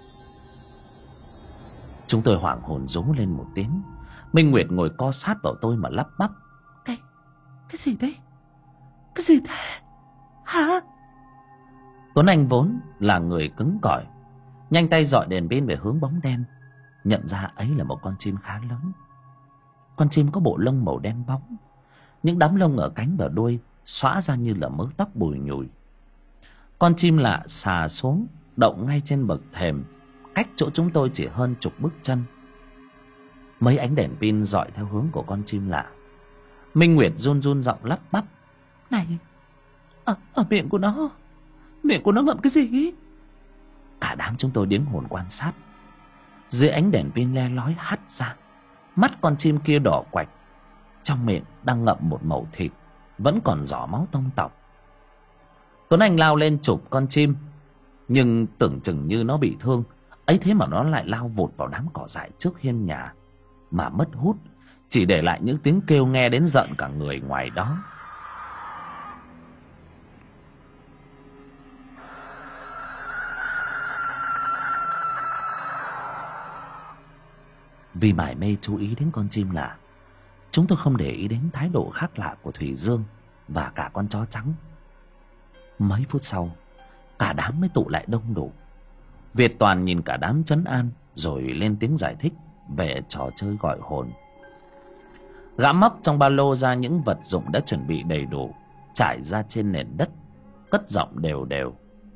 Chúng tôi hoảng hồn rú lên một tiếng. Minh Nguyệt ngồi co sát vào tôi mà lắp bắp: Cái gì đấy? Cái gì thế? Hả? Tuấn Anh vốn là người cứng cỏi, nhanh tay dọi đèn pin về hướng bóng đen. Nhận ra ấy là một con chim khá lớn. Con chim có bộ lông màu đen bóng, những đám lông ở cánh và đuôi xõa ra như là mớ tóc bùi nhùi. Con chim lạ xà xuống, đậu ngay trên bậc thềm, cách chỗ chúng tôi chỉ hơn chục bước chân. Mấy ánh đèn pin dọi theo hướng của con chim lạ. Minh Nguyệt run run giọng lắp bắp: Này, ở miệng của nó ngậm cái gì? Cả đám chúng tôi điếng hồn quan sát. Dưới ánh đèn pin le lói hắt ra, mắt con chim kia đỏ quạch, trong miệng đang ngậm một mẩu thịt vẫn còn rỏ máu tông tọc. Tuấn Anh lao lên chụp con chim, nhưng tưởng chừng như nó bị thương, ấy thế mà nó lại lao vụt vào đám cỏ dại trước hiên nhà mà mất hút, chỉ để lại những tiếng kêu nghe đến giận cả người ngoài đó. Vì mải mê chú ý đến con chim lạ, chúng tôi không để ý đến thái độ khác lạ của Thủy Dương và cả con chó trắng. Mấy phút sau, cả đám mới tụ lại đông đủ. Việt Toàn nhìn cả đám trấn an, rồi lên tiếng giải thích về trò chơi gọi hồn. Gã móc trong ba lô ra những vật dụng đã chuẩn bị đầy đủ, trải ra trên nền đất, cất giọng đều đều.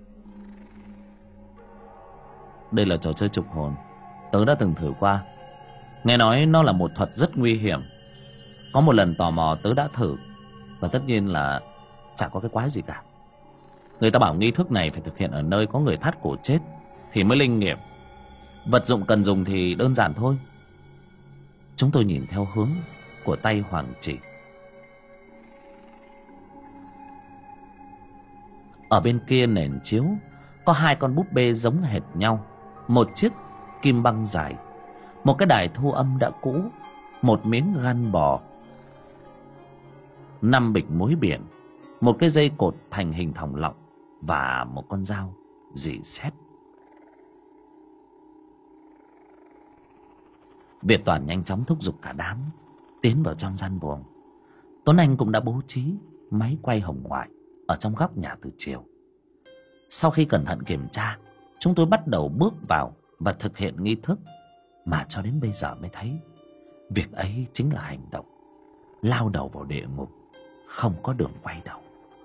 Đây là trò chơi trục hồn, tớ đã từng thử qua. Nghe nói nó là một thuật rất nguy hiểm. Có một lần tò mò tớ đã thử, và tất nhiên là chả có cái quái gì cả. Người ta bảo nghi thức này phải thực hiện ở nơi có người thắt cổ chết thì mới linh nghiệm. Vật dụng cần dùng thì đơn giản thôi. Chúng tôi nhìn theo hướng của tay Hoàng chỉ. Ở bên kia nền chiếu có 2 con búp bê giống hệt nhau, một chiếc kim băng dài, một cái đài thu âm đã cũ, một miếng gan bò, 5 bịch muối biển, một cái dây cột thành hình thòng lọng và một con dao rỉ sét. Việt Toàn nhanh chóng thúc giục cả đám tiến vào trong gian buồng. Tuấn Anh cũng đã bố trí máy quay hồng ngoại ở trong góc nhà từ chiều. Sau khi cẩn thận kiểm tra, chúng tôi bắt đầu bước vào và thực hiện nghi thức, mà cho đến bây giờ mới thấy việc ấy chính là hành động lao đầu vào địa ngục, không có đường quay đầu.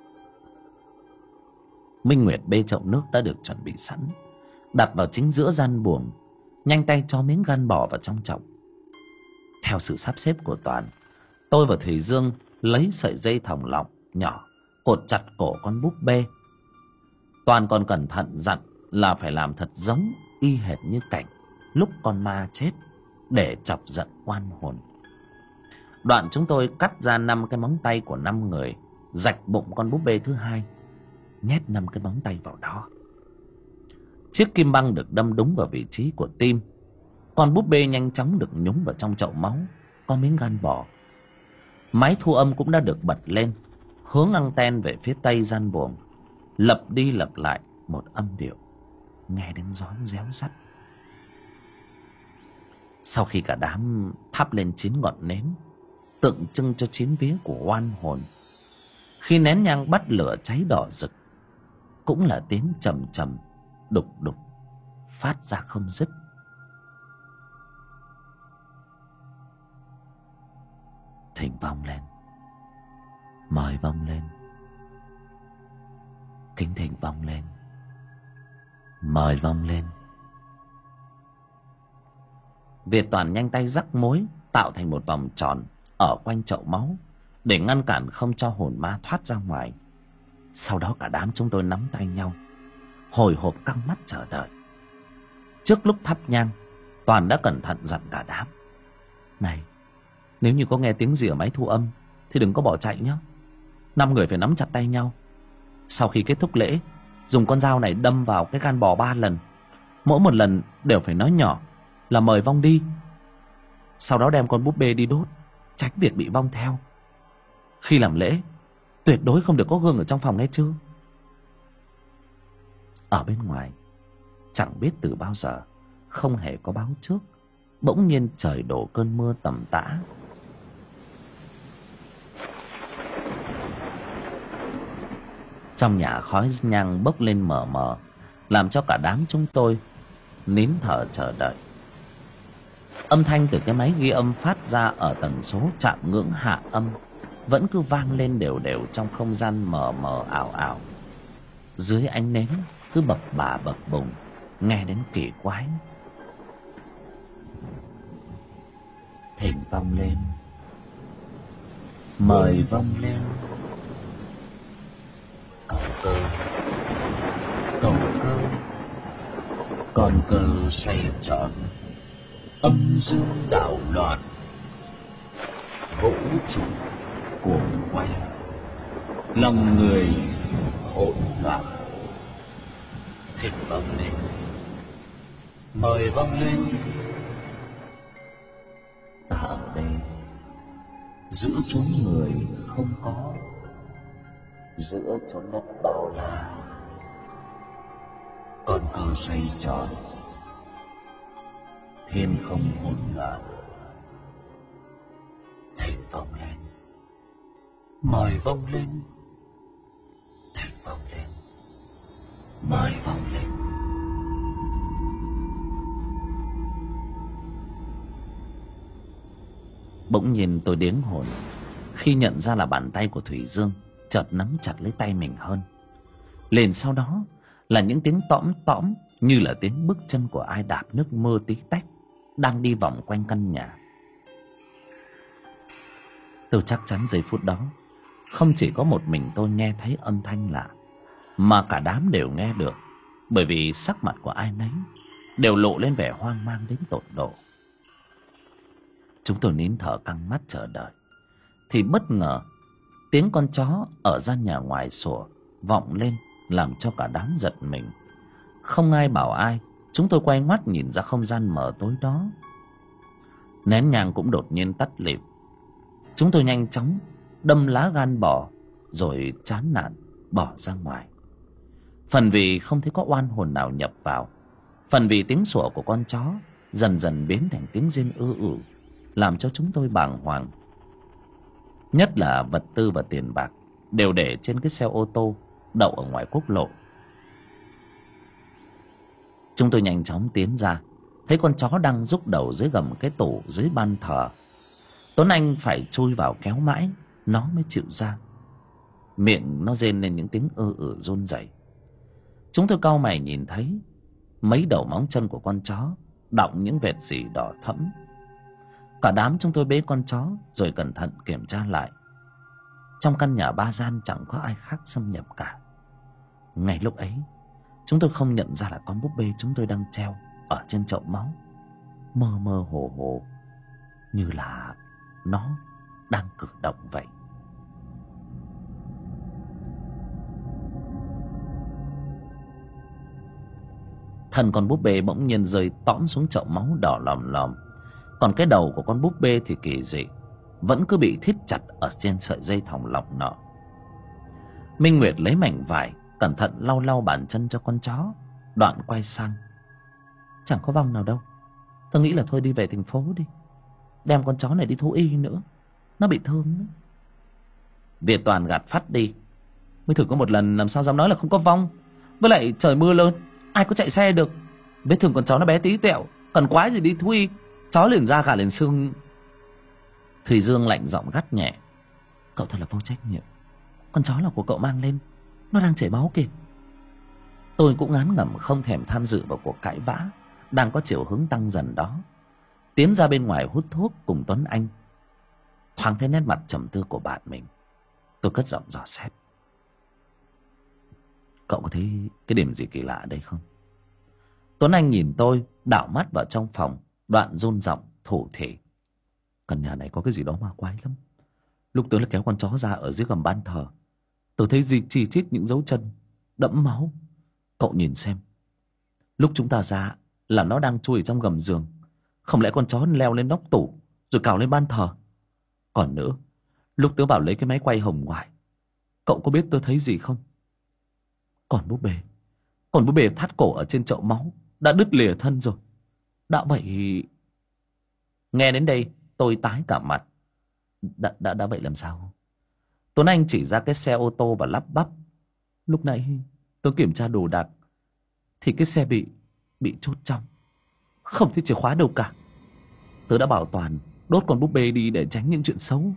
Minh Nguyệt bê chậu nước đã được chuẩn bị sẵn, đặt vào chính giữa gian buồng, nhanh tay cho miếng gan bò vào trong chậu. Theo sự sắp xếp của Toàn, tôi và Thủy Dương lấy sợi dây thòng lọng nhỏ cột chặt cổ con búp bê. Toàn còn cẩn thận dặn là phải làm thật giống y hệt như cảnh lúc con ma chết, để chọc giận oan hồn. Đoạn chúng tôi cắt ra 5 cái móng tay của 5 người, rạch bụng con búp bê thứ hai, nhét 5 cái móng tay vào đó. Chiếc kim băng được đâm đúng vào vị trí của tim. Con búp bê nhanh chóng được nhúng vào trong chậu máu có miếng gan bò. Máy thu âm cũng đã được bật lên, hướng anten về phía tây gian buồng, lặp đi lặp lại một âm điệu nghe đến rón réo rắt. Sau khi cả đám thắp lên 9 ngọn nến tượng trưng cho 9 vía của oan hồn, khi nén nhang bắt lửa cháy đỏ rực, cũng là tiếng trầm trầm đục đục phát ra không dứt. Thỉnh vong lên, mời vong lên, kính thỉnh vong lên, mời vong lên. Việt Toàn nhanh tay rắc mối tạo thành một vòng tròn ở quanh chậu máu để ngăn cản không cho hồn ma thoát ra ngoài. Sau đó cả đám chúng tôi nắm tay nhau, hồi hộp căng mắt chờ đợi. Trước lúc thắp nhang, Toàn đã cẩn thận dặn cả đám: này, nếu như có nghe tiếng gì ở máy thu âm thì đừng có bỏ chạy nhé. 5 người phải nắm chặt tay nhau. Sau khi kết thúc lễ, dùng con dao này đâm vào cái gan bò 3 lần. Mỗi một lần đều phải nói nhỏ là mời vong đi. Sau đó đem con búp bê đi đốt, tránh việc bị vong theo. Khi làm lễ, tuyệt đối không được có hương ở trong phòng, nghe chưa? Ở bên ngoài, chẳng biết từ bao giờ, không hề có báo trước, bỗng nhiên trời đổ cơn mưa tầm tã. Trong nhà khói nhang bốc lên mờ mờ, làm cho cả đám chúng tôi nín thở chờ đợi. Âm thanh từ cái máy ghi âm phát ra ở tần số chạm ngưỡng hạ âm vẫn cứ vang lên đều đều trong không gian mờ mờ ảo ảo. Dưới ánh nến cứ bập bà bập bùng, nghe đến kỳ quái. Thỉnh vong lên, mời vong lên, cầu cơ, cầu cơ, con cơ xoay tròn, âm dương đảo loạn, vũ trụ cuồng quay, lòng người hỗn loạn. Thỉnh vong lên, mời vong lên, ta ở đây giữa chốn người không có, giữa chốn đất bao la, con cơ xoay tròn, thiên không hỗn loạn. Thỉnh vong lên, mời vong lên, thỉnh vong lên, mời vong lên. Bỗng nhiên tôi điếng hồn khi nhận ra là bàn tay của Thủy Dương chợt nắm chặt lấy tay mình hơn. Liền sau đó là những tiếng tõm tõm như là tiếng bước chân của ai đạp nước mưa tí tách đang đi vòng quanh căn nhà. Tôi chắc chắn giây phút đó không chỉ có một mình tôi nghe thấy âm thanh lạ, mà cả đám đều nghe được, bởi vì sắc mặt của ai nấy đều lộ lên vẻ hoang mang đến tột độ. Chúng tôi nín thở căng mắt chờ đợi, thì bất ngờ tiếng con chó ở gian nhà ngoài sủa vọng lên, làm cho cả đám giật mình. Không ai bảo ai, chúng tôi quay ngoắt nhìn ra không gian mờ tối đó. Nén nhang cũng đột nhiên tắt lịm. Chúng tôi nhanh chóng đâm lá gan bò, rồi chán nản bỏ ra ngoài. Phần vì không thấy có oan hồn nào nhập vào, phần vì tiếng sủa của con chó dần dần biến thành tiếng rên ư, làm cho chúng tôi bàng hoàng. Nhất là vật tư và tiền bạc đều để trên cái xe ô tô đậu ở ngoài quốc lộ. Chúng tôi nhanh chóng tiến ra, thấy con chó đang rúc đầu dưới gầm cái tủ dưới ban thờ. Tuấn Anh phải chui vào kéo mãi nó mới chịu ra. Miệng nó rên lên những tiếng run rẩy. Chúng tôi cau mày nhìn thấy mấy đầu móng chân của con chó đọng những vệt gì đỏ thẫm. Cả đám chúng tôi bế con chó rồi cẩn thận kiểm tra lại. Trong căn nhà 3 gian chẳng có ai khác xâm nhập cả. Ngay lúc ấy, chúng tôi không nhận ra là con búp bê chúng tôi đang treo ở trên chậu máu mơ mơ hồ hồ, như là nó đang cử động vậy. Thân con búp bê bỗng nhiên rơi tõm xuống chậu máu đỏ lòm lòm. Còn cái đầu của con búp bê thì kỳ dị, vẫn cứ bị thít chặt ở trên sợi dây thòng lọng nọ. Minh Nguyệt lấy mảnh vải cẩn thận lau lau bàn chân cho con chó, đoạn quay sang: chẳng có vong nào đâu, tôi nghĩ là thôi đi về thành phố đi, đem con chó này đi thú y nữa, nó bị thương nữa. Việt Toàn gạt phắt đi: mới thử có một lần làm sao dám nói là không có vong. Với lại trời mưa lớn, ai có chạy xe được. Vết thương con chó nó bé tí tẹo, cần quái gì đi thú y, chó liền da gà liền xương. Thùy Dương lạnh giọng gắt nhẹ: cậu thật là vô trách nhiệm, con chó là của cậu mang lên, nó đang chảy máu kìa. Tôi cũng ngán ngẩm không thèm tham dự vào cuộc cãi vã đang có chiều hướng tăng dần đó, tiến ra bên ngoài hút thuốc cùng Tuấn Anh. Thoáng thấy nét mặt trầm tư của bạn mình, tôi cất giọng dò xét: cậu có thấy cái điểm gì kỳ lạ ở đây không? Tuấn Anh nhìn tôi, đảo mắt vào trong phòng, đoạn run giọng thủ thỉ: căn nhà này có cái gì đó ma quái lắm. Lúc tớ là kéo con chó ra ở dưới gầm ban thờ, tớ thấy gì chi chít những dấu chân đẫm máu. Cậu nhìn xem, lúc chúng ta ra là nó đang chui trong gầm giường, không lẽ con chó leo lên nóc tủ rồi cào lên ban thờ? Còn nữa, lúc tớ vào lấy cái máy quay hồng ngoại, cậu có biết tớ thấy gì không? Còn búp bê thắt cổ ở trên chậu máu đã đứt lìa thân rồi. Đã vậy... Nghe đến đây tôi tái cả mặt. Đã vậy làm sao? Tuấn Anh chỉ ra cái xe ô tô và lắp bắp: lúc nãy tôi kiểm tra đồ đạc thì cái xe bị chốt trong, không thấy chìa khóa đâu cả. Tớ đã bảo Toàn đốt con búp bê đi để tránh những chuyện xấu.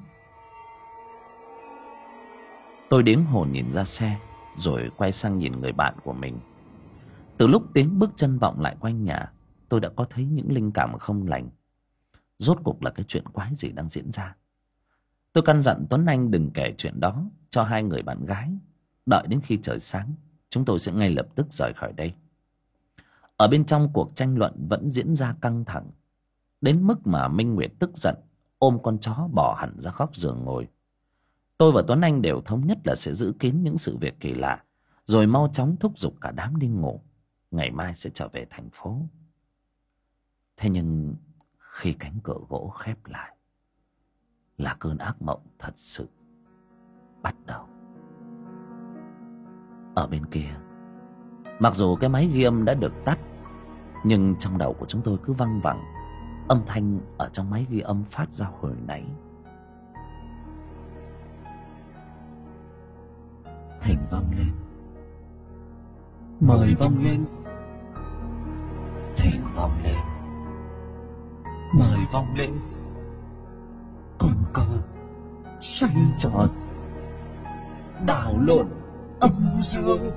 Tôi điếng hồn nhìn ra xe, rồi quay sang nhìn người bạn của mình. Từ lúc tiếng bước chân vọng lại quanh nhà, tôi đã có thấy những linh cảm không lành. Rốt cuộc là cái chuyện quái gì đang diễn ra? Tôi căn dặn Tuấn Anh đừng kể chuyện đó cho hai người bạn gái. Đợi đến khi trời sáng, chúng tôi sẽ ngay lập tức rời khỏi đây. Ở bên trong, cuộc tranh luận vẫn diễn ra căng thẳng, đến mức mà Minh Nguyệt tức giận ôm con chó bỏ hẳn ra góc giường ngồi. Tôi và Tuấn Anh đều thống nhất là sẽ giữ kín những sự việc kỳ lạ, rồi mau chóng thúc giục cả đám đi ngủ. Ngày mai sẽ trở về thành phố. Thế nhưng khi cánh cửa gỗ khép lại, là cơn ác mộng thật sự bắt đầu. Ở bên kia, mặc dù cái máy ghi âm đã được tắt, nhưng trong đầu của chúng tôi cứ văng vẳng âm thanh ở trong máy ghi âm phát ra hồi nãy. Thỉnh vang lên, mời vang lên. Thỉnh vang lên, mời vang lên. Con cờ xoay tròn, đảo lộn âm dương,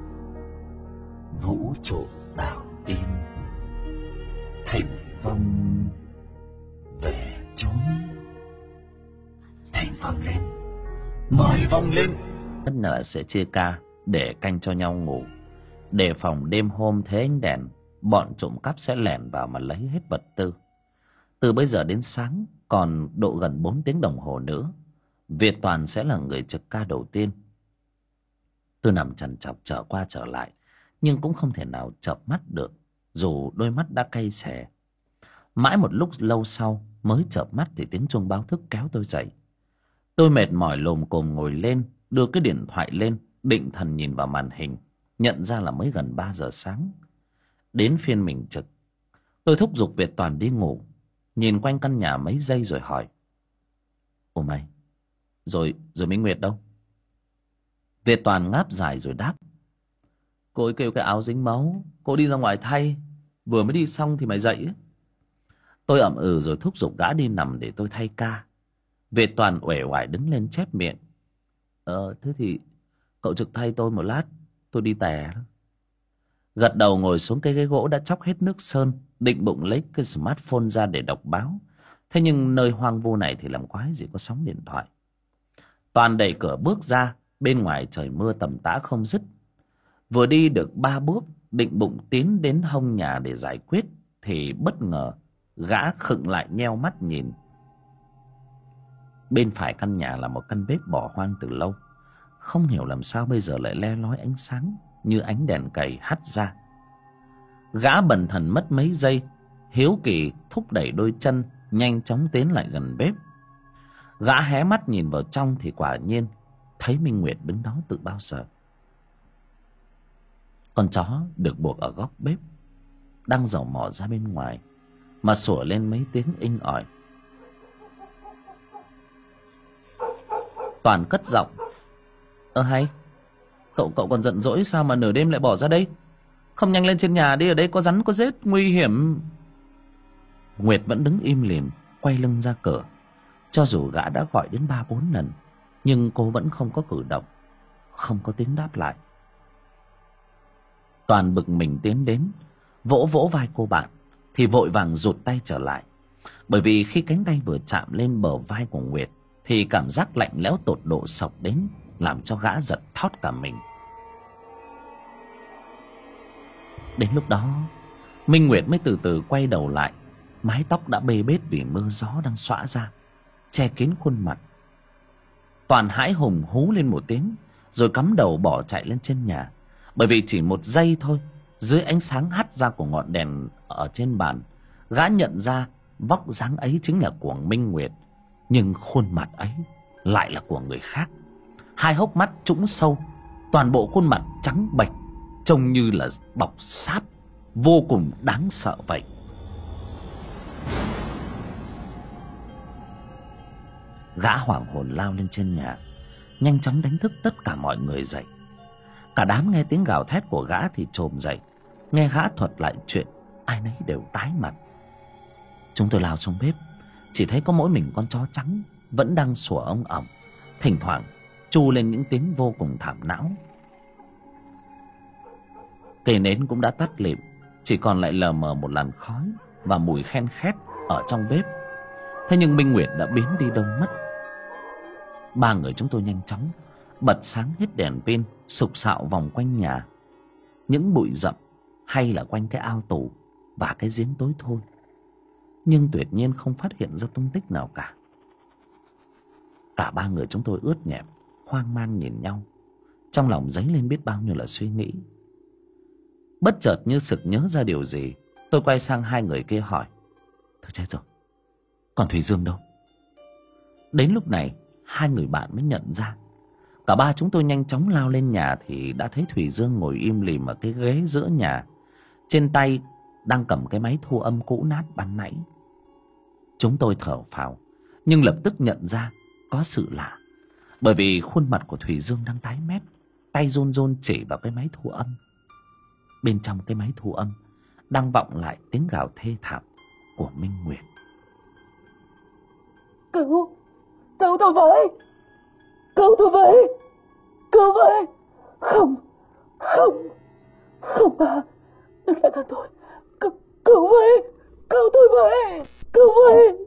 vũ trụ đảo điên. Thỉnh vong về chốn. Thỉnh vang lên, mời vang lên. Tất là sẽ chia ca để canh cho nhau ngủ, đề phòng đêm hôm thế ánh đèn, bọn trộm cắp sẽ lẻn vào mà lấy hết vật tư. Từ bây giờ đến sáng còn độ gần 4 tiếng đồng hồ nữa, Việt Toàn sẽ là người trực ca đầu tiên. Tôi nằm trằn trọc trở qua trở lại, nhưng cũng không thể nào chợp mắt được, dù đôi mắt đã cay xè. Mãi một lúc lâu sau mới chợp mắt thì tiếng chuông báo thức kéo tôi dậy. Tôi mệt mỏi lồm cồm ngồi lên, đưa cái điện thoại lên, định thần nhìn vào màn hình, nhận ra là mới gần 3 giờ sáng. Đến phiên mình trực. Tôi thúc giục Việt Toàn đi ngủ, nhìn quanh căn nhà mấy giây rồi hỏi: ồ mày, rồi Minh Nguyệt đâu? Việt Toàn ngáp dài rồi đáp: cô ấy kêu cái áo dính máu, cô đi ra ngoài thay, vừa mới đi xong thì mày dậy ấy. Tôi ậm ừ rồi thúc giục gã đi nằm để tôi thay ca. Việt Toàn uể oải đứng lên chép miệng: thế thì cậu trực thay tôi một lát, tôi đi tè. Gật đầu ngồi xuống cái ghế gỗ đã chóc hết nước sơn, định bụng lấy cái smartphone ra để đọc báo. Thế nhưng nơi hoang vu này thì làm quái gì có sóng điện thoại. Toàn đẩy cửa bước ra, bên ngoài trời mưa tầm tã không dứt. Vừa đi được 3 bước, định bụng tiến đến hông nhà để giải quyết, thì bất ngờ gã khựng lại nheo mắt nhìn. Bên phải căn nhà là một căn bếp bỏ hoang từ lâu, không hiểu làm sao bây giờ lại le lói ánh sáng như ánh đèn cầy hắt ra. Gã bần thần mất mấy giây, hiếu kỳ thúc đẩy đôi chân nhanh chóng tiến lại gần bếp. Gã hé mắt nhìn vào trong thì quả nhiên thấy Minh Nguyệt đứng đó từ bao giờ. Con chó được buộc ở góc bếp đang dầu mỏ ra bên ngoài mà sủa lên mấy tiếng inh ỏi. Toàn cất giọng: Hay, cậu còn giận dỗi sao mà nửa đêm lại bỏ ra đây? Không nhanh lên trên nhà đi, ở đây có rắn có rết nguy hiểm. Nguyệt vẫn đứng im lìm quay lưng ra cửa. Cho dù gã đã gọi đến 3-4 lần nhưng cô vẫn không có cử động, không có tiếng đáp lại. Toàn bực mình tiến đến vỗ vỗ vai cô bạn thì vội vàng rụt tay trở lại. Bởi vì khi cánh tay vừa chạm lên bờ vai của Nguyệt thì cảm giác lạnh lẽo tột độ xộc đến, làm cho gã giật thót cả mình. Đến lúc đó Minh Nguyệt mới từ từ quay đầu lại. Mái tóc đã bê bết vì mưa gió đang xõa ra, che kín khuôn mặt. Toàn hãi hùng hú lên một tiếng rồi cắm đầu bỏ chạy lên trên nhà. Bởi vì chỉ một giây thôi, dưới ánh sáng hắt ra của ngọn đèn ở trên bàn, gã nhận ra vóc dáng ấy chính là của Minh Nguyệt, nhưng khuôn mặt ấy lại là của người khác. Hai hốc mắt trũng sâu, toàn bộ khuôn mặt trắng bệch, trông như là bọc sáp, vô cùng đáng sợ vậy. Gã hoảng hồn lao lên trên nhà, nhanh chóng đánh thức tất cả mọi người dậy. Cả đám nghe tiếng gào thét của gã thì chồm dậy. Nghe gã thuật lại chuyện, ai nấy đều tái mặt. Chúng tôi lao xuống bếp, chỉ thấy có mỗi mình con chó trắng vẫn đang sủa ong ỏng, thỉnh thoảng tru lên những tiếng vô cùng thảm não. Cây nến cũng đã tắt lịm, chỉ còn lại lờ mờ một làn khói và mùi khen khét ở trong bếp. Thế nhưng Minh Nguyệt đã biến đi đâu mất. Ba người chúng tôi nhanh chóng bật sáng hết đèn pin, sục sạo vòng quanh nhà, những bụi rậm hay là quanh cái ao tù và cái giếng tối thôi, nhưng tuyệt nhiên không phát hiện ra tung tích nào cả. Cả ba người chúng tôi ướt nhẹp, hoang mang nhìn nhau, trong lòng dấy lên biết bao nhiêu là suy nghĩ. Bất chợt như sực nhớ ra điều gì, tôi quay sang hai người kia hỏi: Thôi chết rồi, còn Thùy Dương đâu? Đến lúc này hai người bạn mới nhận ra. Cả ba chúng tôi nhanh chóng lao lên nhà thì đã thấy Thùy Dương ngồi im lìm ở cái ghế giữa nhà, trên tay đang cầm cái máy thu âm cũ nát ban nãy. Chúng tôi thở phào nhưng lập tức nhận ra có sự lạ, bởi vì khuôn mặt của Thùy Dương đang tái mét, tay run run chỉ vào cái máy thu âm. Bên trong cái máy thu âm đang vọng lại tiếng gào thê thảm của Minh Nguyệt: Cứu tôi với! Cứu tôi với! Cứu với! Không mà, đừng lại gần tôi! Cứu với! Cứu tôi với! Cứu với!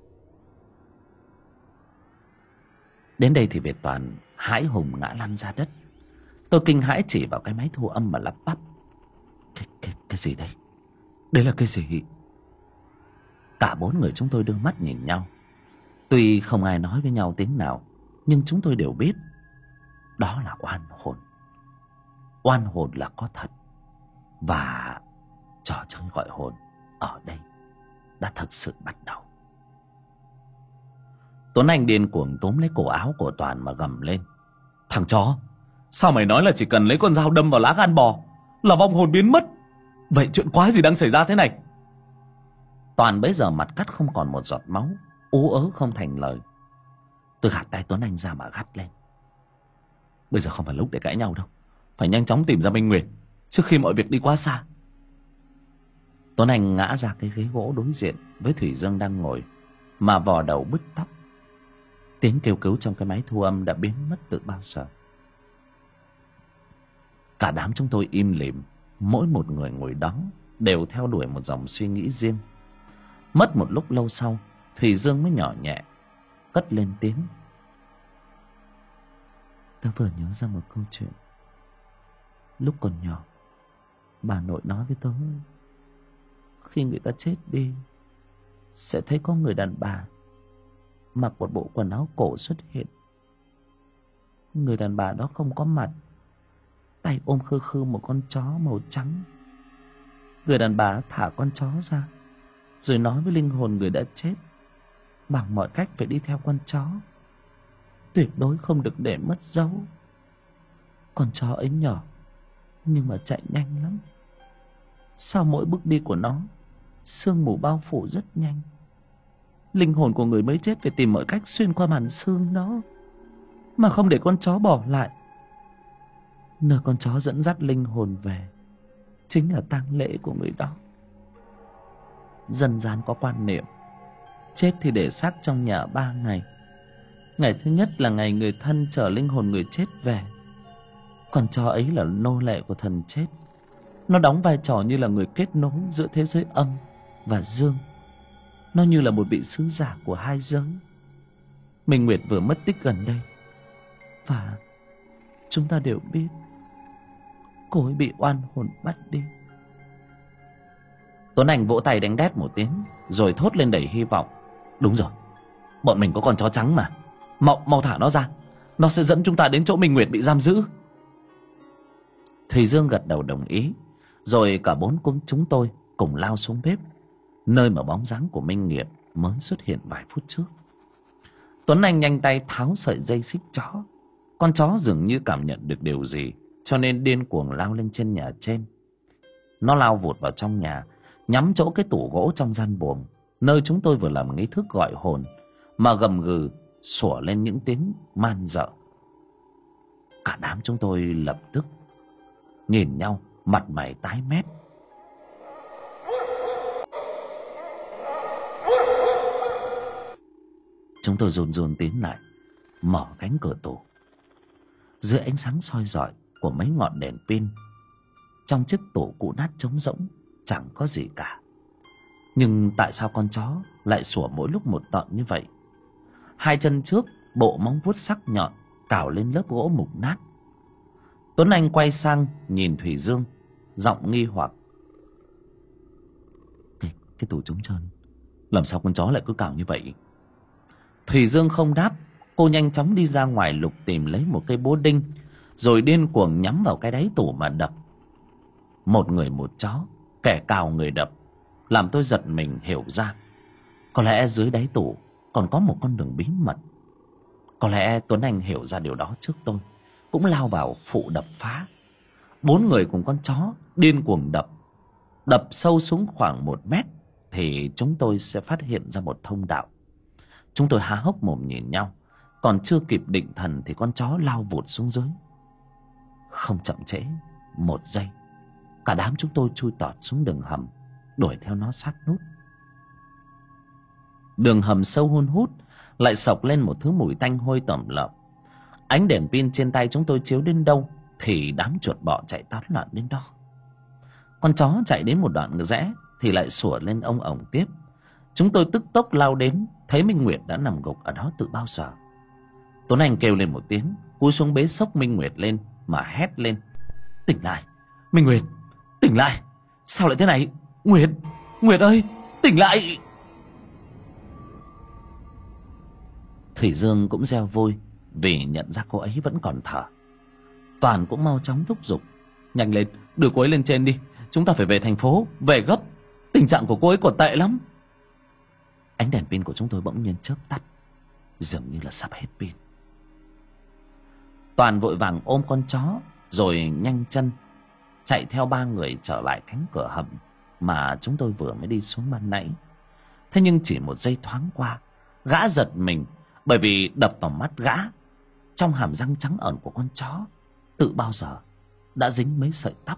Đến đây thì Việt Toàn hãi hùng ngã lăn ra đất. Tôi kinh hãi chỉ vào cái máy thu âm mà lắp bắp: Cái gì đây? Đây là cái gì? Cả bốn người chúng tôi đưa mắt nhìn nhau. Tuy không ai nói với nhau tiếng nào, nhưng chúng tôi đều biết đó là oan hồn. Oan hồn là có thật, và trò chơi gọi hồn ở đây đã thực sự bắt đầu. Tuấn Anh điên cuồng túm lấy cổ áo của Toàn mà gầm lên: Thằng chó, sao mày nói là chỉ cần lấy con dao đâm vào lá gan bò là vong hồn biến mất? Vậy chuyện quái gì đang xảy ra thế này? Toàn bấy giờ mặt cắt không còn một giọt máu, ú ớ không thành lời. Tôi gạt tay Tuấn Anh ra mà gắt lên: Bây giờ không phải lúc để cãi nhau đâu, phải nhanh chóng tìm ra Minh Nguyệt trước khi mọi việc đi quá xa. Tuấn Anh ngã ra cái ghế gỗ đối diện với Thủy Dương đang ngồi mà vò đầu bứt tóc. Tiếng kêu cứu trong cái máy thu âm đã biến mất từ bao giờ. Cả đám chúng tôi im lìm, mỗi một người ngồi đó đều theo đuổi một dòng suy nghĩ riêng. Mất một lúc lâu sau, Thùy Dương mới nhỏ nhẹ cất lên tiếng: Tớ vừa nhớ ra một câu chuyện. Lúc còn nhỏ, bà nội nói với tớ, khi người ta chết đi sẽ thấy có người đàn bà mặc một bộ quần áo cổ xuất hiện. Người đàn bà đó không có mặt, tay ôm khư khư một con chó màu trắng. Người đàn bà thả con chó ra, rồi nói với linh hồn người đã chết bằng mọi cách phải đi theo con chó, tuyệt đối không được để mất dấu. Con chó ấy nhỏ nhưng mà chạy nhanh lắm. Sau mỗi bước đi của nó, sương mù bao phủ rất nhanh. Linh hồn của người mới chết phải tìm mọi cách xuyên qua màn sương đó, mà không để con chó bỏ lại. Nơi con chó dẫn dắt linh hồn về chính là tang lễ của người đó. Dân gian có quan niệm chết thì để xác trong nhà 3 ngày. Ngày thứ nhất là ngày người thân chở linh hồn người chết về. Con chó ấy là nô lệ của thần chết. Nó đóng vai trò như là người kết nối giữa thế giới âm và dương. Nó như là một vị sứ giả của hai giới. Minh Nguyệt vừa mất tích gần đây, và chúng ta đều biết cô ấy bị oan hồn bắt đi. Tuấn Anh vỗ tay đánh đét một tiếng, rồi thốt lên đầy hy vọng. Đúng rồi, bọn mình có con chó trắng mà. Mau thả nó ra, nó sẽ dẫn chúng ta đến chỗ Minh Nguyệt bị giam giữ. Thùy Dương gật đầu đồng ý. Rồi cả bốn chúng tôi cùng lao xuống bếp, nơi mà bóng dáng của Minh Nguyệt mới xuất hiện vài phút trước. Tuấn Anh nhanh tay tháo sợi dây xích chó. Con chó dường như cảm nhận được điều gì, cho nên điên cuồng lao lên trên nhà trên. Nó lao vụt vào trong nhà, nhắm chỗ cái tủ gỗ trong gian buồng, nơi chúng tôi vừa làm nghi thức gọi hồn, mà gầm gừ sủa lên những tiếng man dợ. Cả đám chúng tôi lập tức nhìn nhau, mặt mày tái mét. Chúng tôi run run tiến lại, mở cánh cửa tủ. Dưới ánh sáng soi rọi của mấy ngọn đèn pin, trong chiếc tủ cũ nát trống rỗng chẳng có gì cả. Nhưng tại sao con chó lại sủa mỗi lúc một tợn như vậy? Hai chân trước bộ móng vuốt sắc nhọn cào lên lớp gỗ mục nát. Tuấn Anh quay sang nhìn Thủy Dương, giọng nghi hoặc. Cái tủ trống trơn, làm sao con chó lại cứ cào như vậy? Thủy Dương không đáp. Cô nhanh chóng đi ra ngoài lục tìm lấy một cây búa đinh, rồi điên cuồng nhắm vào cái đáy tủ mà đập. Một người một chó, kẻ cào người đập, làm tôi giật mình hiểu ra. Có lẽ dưới đáy tủ còn có một con đường bí mật. Có lẽ Tuấn Anh hiểu ra điều đó trước tôi, cũng lao vào phụ đập phá. Bốn người cùng con chó điên cuồng đập. Đập sâu xuống khoảng 1 mét thì chúng tôi sẽ phát hiện ra một thông đạo. Chúng tôi há hốc mồm nhìn nhau, còn chưa kịp định thần thì con chó lao vụt xuống dưới. Không chậm trễ 1 giây, cả đám chúng tôi chui tọt xuống đường hầm, đuổi theo nó sát nút. Đường hầm sâu hun hút, lại xộc lên một thứ mùi tanh hôi tẩm lợm. Ánh đèn pin trên tay chúng tôi chiếu đến đâu thì đám chuột bọ chạy tán loạn đến đó. Con chó chạy đến một đoạn rẽ thì lại sủa lên ông ổng tiếp. Chúng tôi tức tốc lao đến, thấy Minh Nguyệt đã nằm gục ở đó từ bao giờ. Tuấn Anh kêu lên một tiếng, cúi xuống bế xốc Minh Nguyệt lên mà hét lên. Tỉnh lại, Minh Nguyệt, tỉnh lại. Sao lại thế này? Nguyệt, Nguyệt ơi, tỉnh lại. Thủy Dương cũng reo vui vì nhận ra cô ấy vẫn còn thở. Toàn cũng mau chóng thúc giục. Nhanh lên, đưa cô ấy lên trên đi, chúng ta phải về thành phố, về gấp. Tình trạng của cô ấy còn tệ lắm. Ánh đèn pin của chúng tôi bỗng nhiên chớp tắt, dường như là sắp hết pin. Toàn vội vàng ôm con chó, rồi nhanh chân chạy theo 3 người trở lại cánh cửa hầm mà chúng tôi vừa mới đi xuống ban nãy. Thế nhưng chỉ 1 giây thoáng qua, gã giật mình, bởi vì đập vào mắt gã, trong hàm răng trắng ẩn của con chó tự bao giờ đã dính mấy sợi tóc.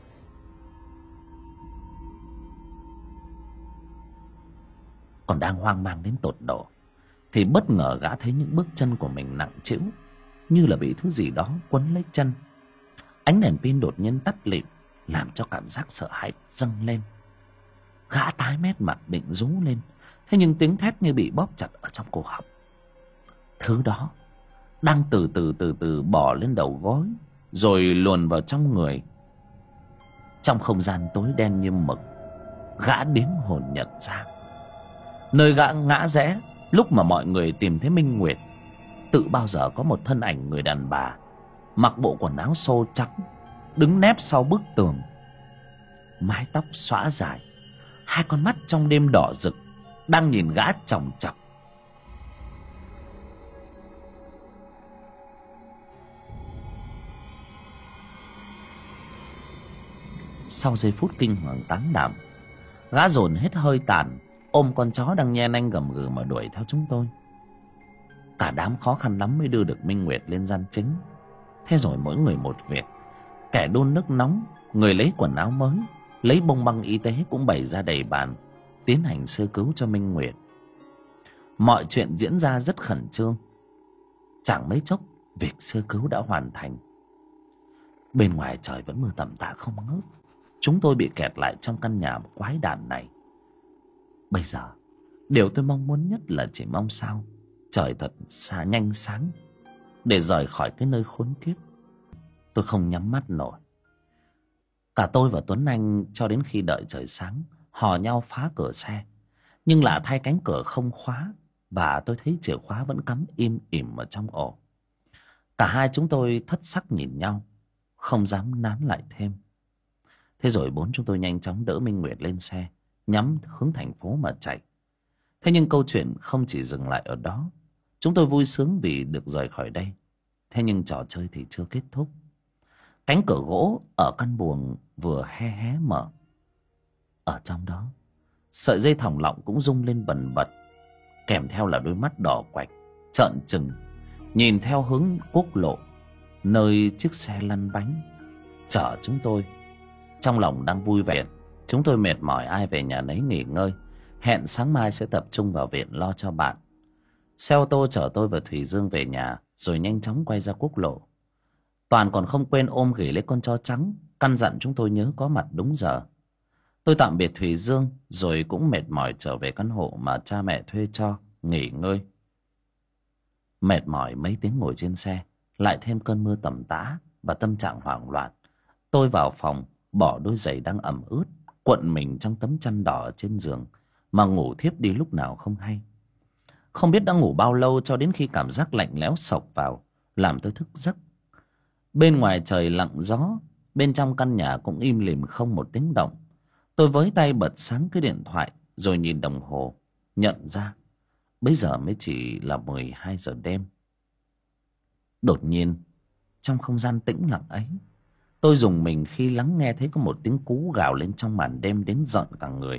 Còn đang hoang mang đến tột độ thì bất ngờ gã thấy những bước chân của mình nặng trĩu, như là bị thứ gì đó quấn lấy chân. Ánh đèn pin đột nhiên tắt lịm, làm cho cảm giác sợ hãi dâng lên. Gã tái mét mặt định rú lên, thế nhưng tiếng thét như bị bóp chặt ở trong cổ họng. Thứ đó đang từ từ bò lên đầu gối, rồi luồn vào trong người. Trong không gian tối đen như mực, gã điếng hồn nhận ra nơi gã ngã rẽ lúc mà mọi người tìm thấy Minh Nguyệt, tự bao giờ có một thân ảnh người đàn bà mặc bộ quần áo xô trắng đứng nép sau bức tường. mái tóc xõa dài, hai con mắt trong đêm đỏ rực đang nhìn gã chòng chọc. Sau giây phút kinh hoàng táng đảm, gã dồn hết hơi tàn, ôm con chó đang nhe nanh gầm gừ mà đuổi theo chúng tôi. Cả đám khó khăn lắm mới đưa được Minh Nguyệt lên gian chính. Thế rồi mỗi người một việc. Kẻ đun nước nóng, người lấy quần áo mới, lấy bông băng y tế cũng bày ra đầy bàn, tiến hành sơ cứu cho Minh Nguyệt. Mọi chuyện diễn ra rất khẩn trương. Chẳng mấy chốc việc sơ cứu đã hoàn thành. Bên ngoài trời vẫn mưa tầm tã không ngớt. Chúng tôi bị kẹt lại trong căn nhà quái đản này. Bây giờ điều tôi mong muốn nhất là chỉ mong sao trời thật nhanh sáng để rời khỏi cái nơi khốn kiếp. Tôi không nhắm mắt nổi. Cả tôi và Tuấn Anh cho đến khi đợi trời sáng hò nhau phá cửa xe. Nhưng lạ thay cánh cửa không khóa, và tôi thấy chìa khóa vẫn cắm im ỉm ở trong ổ. Cả hai chúng tôi thất sắc nhìn nhau, không dám nán lại thêm. Thế rồi bốn chúng tôi nhanh chóng đỡ Minh Nguyệt lên xe, nhắm hướng thành phố mà chạy. Thế nhưng câu chuyện không chỉ dừng lại ở đó. Chúng tôi vui sướng vì được rời khỏi đây. Thế nhưng trò chơi thì chưa kết thúc. Cánh cửa gỗ ở căn buồng vừa hé hé mở. Ở trong đó, sợi dây thòng lọng cũng rung lên bần bật, kèm theo là đôi mắt đỏ quạch trợn trừng nhìn theo hướng quốc lộ, nơi chiếc xe lăn bánh chở chúng tôi. Trong lòng đang vui vẻ, chúng tôi mệt mỏi ai về nhà nấy nghỉ ngơi, hẹn sáng mai sẽ tập trung vào viện lo cho bạn. Xe ô tô chở tôi và Thủy Dương về nhà, rồi nhanh chóng quay ra quốc lộ. Toàn còn không quên ôm ghì lấy con chó trắng, căn dặn chúng tôi nhớ có mặt đúng giờ. Tôi tạm biệt Thủy Dương rồi cũng mệt mỏi trở về căn hộ mà cha mẹ thuê cho, nghỉ ngơi. Mệt mỏi mấy tiếng ngồi trên xe, lại thêm cơn mưa tầm tã và tâm trạng hoảng loạn, tôi vào phòng, bỏ đôi giày đang ẩm ướt, cuộn mình trong tấm chăn đỏ ở trên giường mà ngủ thiếp đi lúc nào không hay. Không biết đã ngủ bao lâu cho đến khi cảm giác lạnh lẽo xộc vào, làm tôi thức giấc. Bên ngoài trời lặng gió, bên trong căn nhà cũng im lìm không một tiếng động. Tôi với tay bật sáng cái điện thoại, rồi nhìn đồng hồ, nhận ra bây giờ mới chỉ là 12 giờ đêm. Đột nhiên, trong không gian tĩnh lặng ấy, tôi rùng mình khi lắng nghe thấy có một tiếng cú gào lên trong màn đêm đến giận cả người.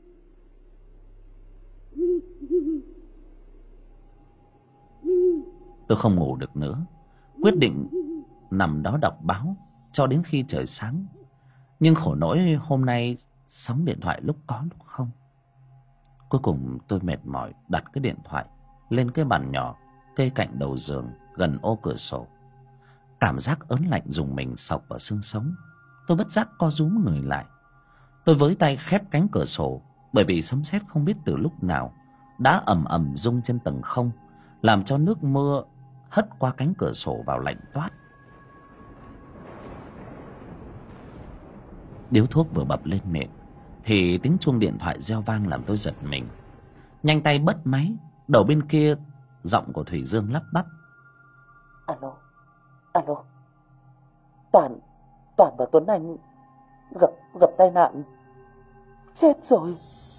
Tôi không ngủ được nữa, quyết định nằm đó đọc báo cho đến khi trời sáng. Nhưng khổ nỗi hôm nay sóng điện thoại lúc có lúc không. Cuối cùng tôi mệt mỏi đặt cái điện thoại lên cái bàn nhỏ kê cạnh đầu giường gần ô cửa sổ. Cảm giác ớn lạnh rùng mình xộc vào xương sống. Tôi bất giác co rúm người lại. Tôi với tay khép cánh cửa sổ, bởi vì sấm sét không biết từ lúc nào đã ầm ầm rung trên tầng không, làm cho nước mưa hất qua cánh cửa sổ vào lạnh toát. Điếu thuốc vừa bập lên miệng thì tiếng chuông điện thoại reo vang làm tôi giật mình. Nhanh tay bật máy. Đầu bên kia giọng của Thủy Dương lắp bắp: Alo, alo, Toàn và Tuấn Anh gặp tai nạn, chết rồi.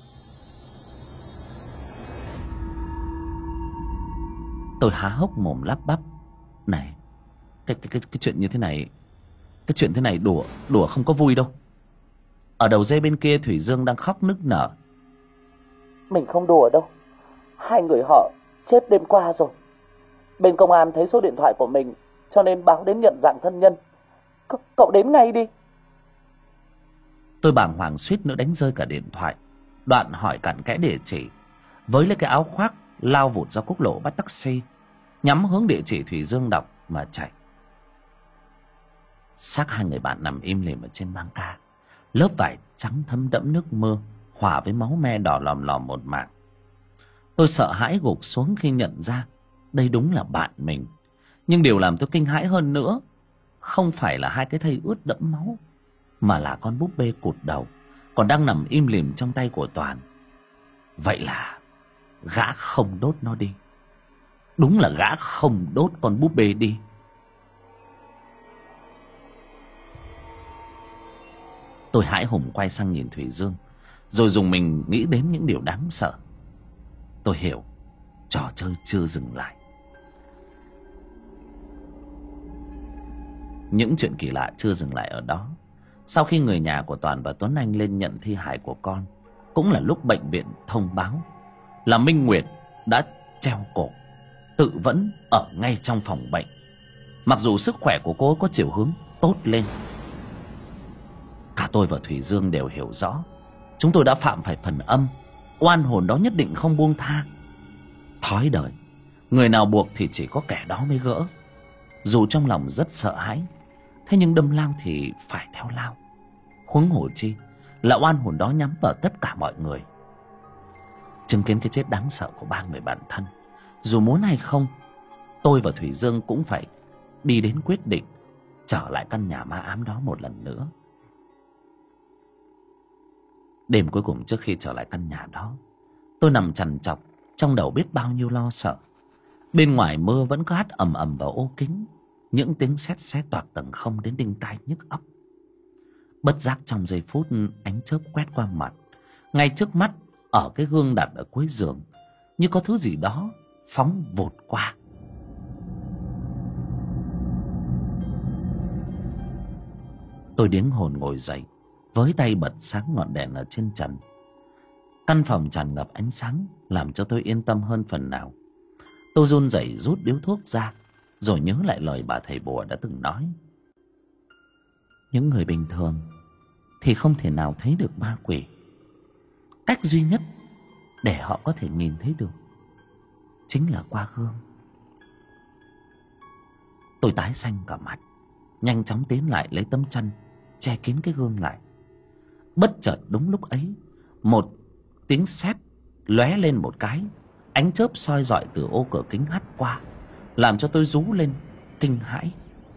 Tôi há hốc mồm lắp bắp: Này, cái chuyện như thế này, cái chuyện thế này đùa không có vui đâu. Ở đầu dây bên kia Thủy Dương đang khóc nức nở: Mình không đùa đâu, hai người họ chết đêm qua rồi. Bên công an thấy số điện thoại của mình cho nên báo đến nhận dạng thân nhân. Cậu đến ngay đi. Tôi bàng hoàng suýt nữa đánh rơi cả điện thoại. Đoạn hỏi cặn kẽ địa chỉ, với lấy cái áo khoác lao vụt ra quốc lộ bắt taxi, nhắm hướng địa chỉ Thủy Dương đọc mà chạy. Xác hai người bạn nằm im lìm ở trên băng ca, lớp vải trắng thấm đẫm nước mưa hòa với máu me đỏ lòm lòm một mảng. Tôi sợ hãi gục xuống khi nhận ra đây đúng là bạn mình. Nhưng điều làm tôi kinh hãi hơn nữa không phải là hai cái thây ướt đẫm máu, mà là con búp bê cụt đầu còn đang nằm im lìm trong tay của Toàn. Vậy là gã không đốt nó đi. Đúng là gã không đốt con búp bê đi. Tôi hãi hùng quay sang nhìn Thủy Dương, rồi dùng mình nghĩ đến những điều đáng sợ. Tôi hiểu trò chơi chưa dừng lại. Những chuyện kỳ lạ chưa dừng lại ở đó. Sau khi người nhà của Toàn và Tuấn Anh lên nhận thi hài của con, cũng là lúc bệnh viện thông báo là Minh Nguyệt đã treo cổ tự vẫn ở ngay trong phòng bệnh. Mặc dù sức khỏe của cô có chiều hướng tốt lên. Cả tôi và Thủy Dương đều hiểu rõ chúng tôi đã phạm phải phần âm. Oan hồn đó nhất định không buông tha. Thói đời, người nào buộc thì chỉ có kẻ đó mới gỡ. Dù trong lòng rất sợ hãi, thế nhưng đâm lao thì phải theo lao. Huống hồ chi là oan hồn đó nhắm vào tất cả mọi người. Chứng kiến cái chết đáng sợ của ba người bạn thân, dù muốn hay không, tôi và Thủy Dương cũng phải đi đến quyết định trở lại căn nhà ma ám đó một lần nữa. Đêm cuối cùng trước khi trở lại căn nhà đó, tôi nằm trằn trọc, trong đầu biết bao nhiêu lo sợ. Bên ngoài mưa vẫn cứ hắt ầm ầm vào ô kính, những tiếng sét xé toạc tầng không đến đinh tai nhức óc. Bất giác trong giây phút ánh chớp quét qua mặt, ngay trước mắt ở cái gương đặt ở cuối giường, như có thứ gì đó phóng vụt qua. Tôi điếng hồn ngồi dậy, với tay bật sáng ngọn đèn ở trên trần. Căn phòng tràn ngập ánh sáng làm cho tôi yên tâm hơn phần nào. Tôi run rẩy rút điếu thuốc ra, rồi nhớ lại lời bà thầy bùa đã từng nói: những người bình thường thì không thể nào thấy được ma quỷ. Cách duy nhất để họ có thể nhìn thấy được chính là qua gương. Tôi tái xanh cả mặt, nhanh chóng tiến lại lấy tấm chăn che kín cái gương lại. Bất chợt đúng lúc ấy, một tiếng sét lóe lên một cái, ánh chớp soi rọi từ ô cửa kính hắt qua, làm cho tôi rú lên kinh hãi.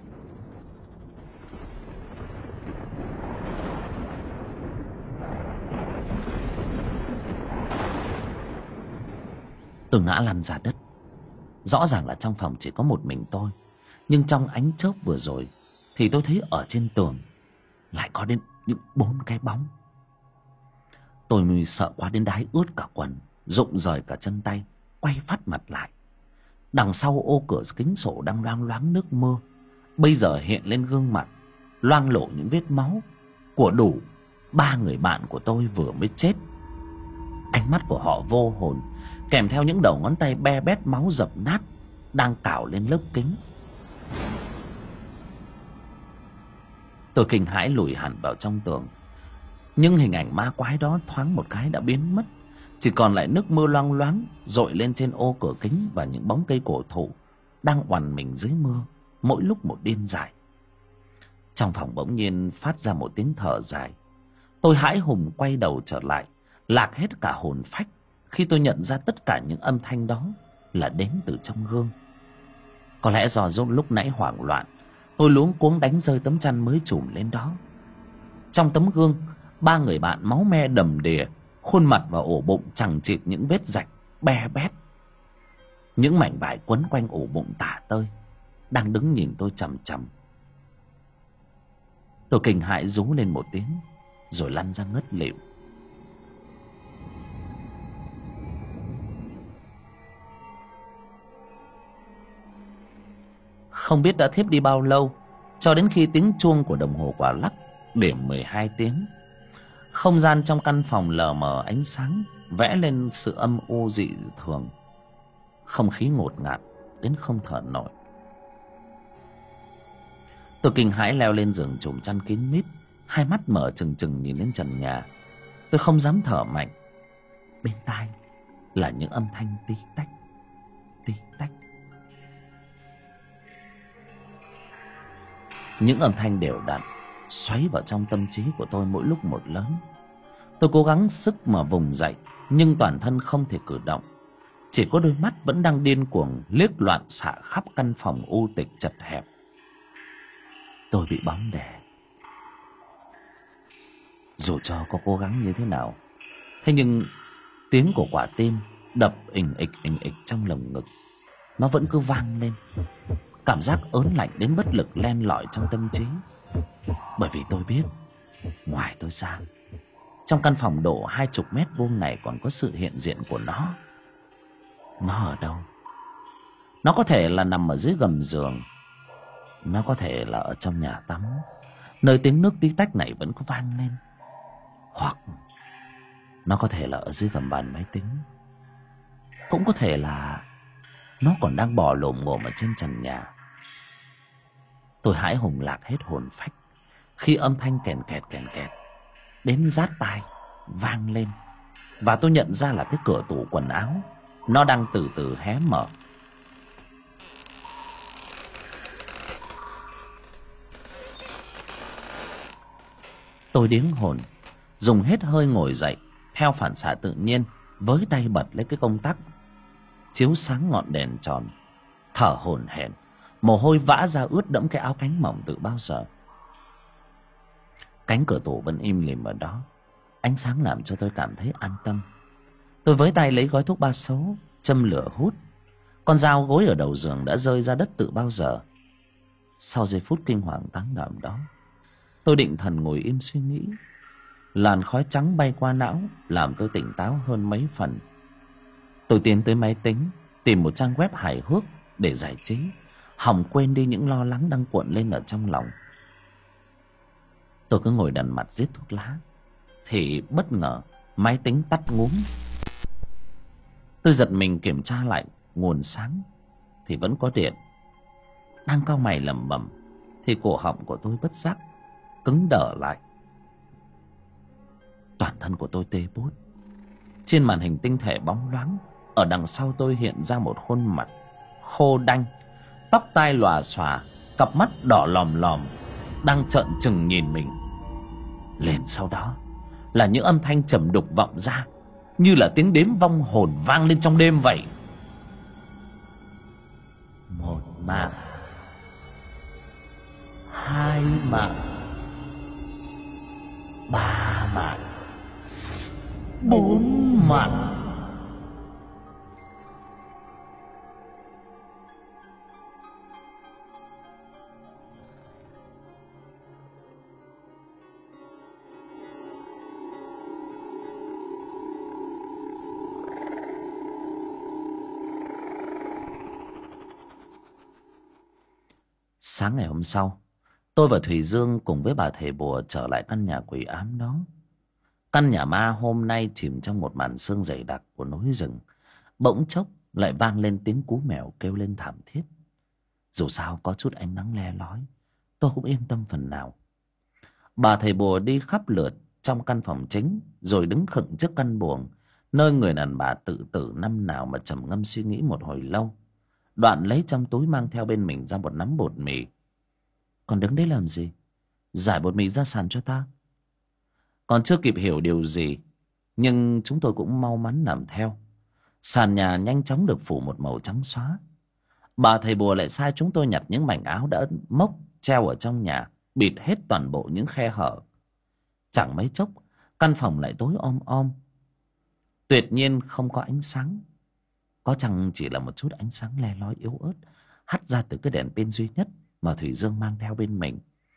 Tôi ngã lăn ra đất. Rõ ràng là trong phòng chỉ có một mình tôi, nhưng trong ánh chớp vừa rồi thì tôi thấy ở trên tường lại có đến những 4 cái bóng. Tôi sợ quá đến đái ướt cả quần, rụng rời cả chân tay, quay phát mặt lại. Đằng sau ô cửa kính sổ đang loang loáng nước mưa, bây giờ hiện lên gương mặt loang lổ những vết máu của đủ 3 người bạn của tôi vừa mới chết. Ánh mắt của họ vô hồn, kèm theo những đầu ngón tay be bét máu dập nát đang cào lên lớp kính. Tôi kinh hãi lùi hẳn vào trong tường. Nhưng hình ảnh ma quái đó thoáng một cái đã biến mất, chỉ còn lại nước mưa loang loáng dội lên trên ô cửa kính và những bóng cây cổ thụ đang oằn mình dưới mưa, mỗi lúc một điên dại. Trong phòng bỗng nhiên phát ra một tiếng thở dài. Tôi hãi hùng quay đầu trở lại, lạc hết cả hồn phách khi tôi nhận ra tất cả những âm thanh đó là đến từ trong gương. Có lẽ do lúc nãy hoảng loạn, tôi luống cuống đánh rơi tấm chăn mới trùm lên đó. Trong tấm gương, 3 người bạn máu me đầm đìa, khuôn mặt và ổ bụng chằng chịt những vết rạch be bét. Những mảnh vải quấn quanh ổ bụng tả tơi đang đứng nhìn tôi chằm chằm. Tôi kinh hãi rú lên một tiếng, rồi lăn ra ngất lịm. Không biết đã thiếp đi bao lâu, cho đến khi tiếng chuông của đồng hồ quả lắc điểm 12 tiếng. Không gian trong căn phòng lờ mờ ánh sáng, vẽ lên sự âm u dị thường. Không khí ngột ngạt đến không thở nổi. Tôi kinh hãi leo lên giường trùm chăn kín mít, hai mắt mở trừng trừng nhìn lên trần nhà. Tôi không dám thở mạnh. Bên tai là những âm thanh tí tách, tí tách. Những âm thanh đều đặn xoáy vào trong tâm trí của tôi mỗi lúc một lớn. Tôi cố gắng sức mà vùng dậy, nhưng toàn thân không thể cử động. Chỉ có đôi mắt vẫn đang điên cuồng liếc loạn xạ khắp căn phòng u tịch chật hẹp. Tôi bị bóng đè. Dù cho có cố gắng như thế nào, thế nhưng tiếng của quả tim đập ình ịch trong lồng ngực, nó vẫn cứ vang lên. Cảm giác ớn lạnh đến bất lực len lỏi trong tâm trí. Bởi vì tôi biết Ngoài tôi ra, trong căn phòng độ 20 mét vuông này còn có sự hiện diện của nó. Nó ở đâu? Nó có thể là nằm ở dưới gầm giường, nó có thể là ở trong nhà tắm, nơi tiếng nước tí tách này vẫn có vang lên, hoặc nó có thể là ở dưới gầm bàn máy tính. Cũng có thể là nó còn đang bò lồm ngồm ở trên trần nhà. Tôi hãi hùng lạc hết hồn phách khi âm thanh kèn kẹt đến rát tai vang lên, và tôi nhận ra là cái cửa tủ quần áo nó đang từ từ hé mở. Tôi điếng hồn, dùng hết hơi ngồi dậy, theo phản xạ tự nhiên với tay bật lấy cái công tắc chiếu sáng ngọn đèn tròn, thở hổn hển, mồ hôi vã ra ướt đẫm cái áo cánh mỏng từ bao giờ. Cánh cửa tủ vẫn im lìm ở đó, ánh sáng làm cho tôi cảm thấy an tâm. Tôi với tay lấy gói thuốc 3 số, châm lửa hút. Con dao gối ở đầu giường đã rơi ra đất từ bao giờ. Sau giây phút kinh hoàng táng đạm đó, tôi định thần ngồi im suy nghĩ. Làn khói trắng bay qua não làm tôi tỉnh táo hơn mấy phần. Tôi tiến tới máy tính, tìm một trang web hài hước để giải trí, hòng quên đi những lo lắng đang cuộn lên ở trong lòng. Tôi cứ ngồi đằn mặt giết thuốc lá, thì bất ngờ máy tính tắt ngúm. Tôi giật mình kiểm tra lại nguồn sáng thì vẫn có điện. Đang cau mày lẩm bẩm thì cổ họng của tôi bất giác cứng đờ lại. Toàn thân của tôi tê buốt. Trên màn hình tinh thể bóng loáng, ở đằng sau tôi hiện ra một khuôn mặt khô đanh, tóc tai lòa xòa, cặp mắt đỏ lòm lòm, đang trợn trừng nhìn mình. Liền sau đó là những âm thanh trầm đục vọng ra, như là tiếng đếm vong hồn vang lên trong đêm vậy. 1 mạng, 2 mạng, 3 mạng, 4 mạng. Sáng ngày hôm sau, tôi và Thùy Dương cùng với bà thầy bùa trở lại căn nhà quỷ ám đó. Căn nhà ma hôm nay chìm trong một màn sương dày đặc của núi rừng. Bỗng chốc lại vang lên tiếng cú mèo kêu lên thảm thiết. Dù sao có chút ánh nắng le lói, tôi cũng yên tâm phần nào. Bà thầy bùa đi khắp lượt trong căn phòng chính, rồi đứng khựng trước căn buồng, nơi người đàn bà tự tử năm nào mà trầm ngâm suy nghĩ một hồi lâu. Đoạn lấy trong túi mang theo bên mình ra một nắm bột mì. Còn đứng đấy làm gì? Giải bột mì ra sàn cho ta. Còn chưa kịp hiểu điều gì, nhưng chúng tôi cũng mau mắn làm theo. Sàn nhà nhanh chóng được phủ một màu trắng xóa. Bà thầy bùa lại sai chúng tôi nhặt những mảnh áo đã mốc treo ở trong nhà, bịt hết toàn bộ những khe hở. Chẳng mấy chốc, căn phòng lại tối om om. Tuyệt nhiên không có ánh sáng. Có chăng chỉ là một chút ánh sáng le lói yếu ớt hắt ra từ cái đèn pin duy nhất mà Thủy Dương mang theo bên mình.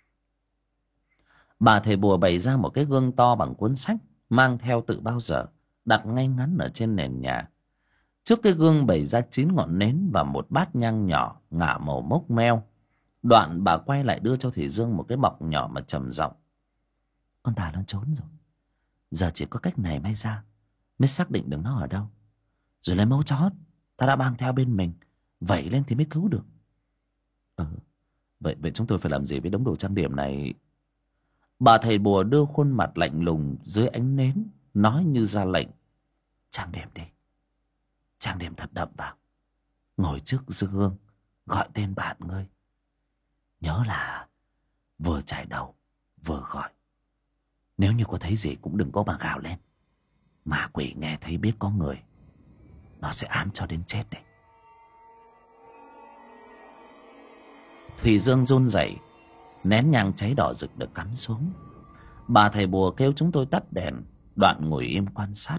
Bà thầy bùa bày ra một cái gương to bằng cuốn sách mang theo từ bao giờ, đặt ngay ngắn ở trên nền nhà. Trước cái gương bày ra 9 ngọn nến và một bát nhang nhỏ ngả màu mốc meo. Đoạn bà quay lại đưa cho Thủy Dương một cái bọc nhỏ mà trầm giọng: Con Tà nó trốn rồi. Giờ chỉ có cách này may ra mới xác định được nó ở đâu. Rồi lấy mấu chót ta đã mang theo bên mình, vẩy lên thì mới cứu được. Vậy chúng tôi phải làm gì với đống đồ trang điểm này? Bà thầy bùa đưa khuôn mặt lạnh lùng dưới ánh nến, nói như ra lệnh: Trang điểm đi. Trang điểm thật đậm vào. Ngồi trước gương, gọi tên bạn ngươi. Nhớ là vừa chải đầu vừa gọi. Nếu như có thấy gì cũng đừng có mà gào lên. Ma quỷ nghe thấy biết có người, nó sẽ ám cho đến chết đấy. Thùy Dương run rẩy, nén nhang cháy đỏ rực được cắm xuống. Bà thầy bùa kêu chúng tôi tắt đèn, đoạn ngồi im quan sát.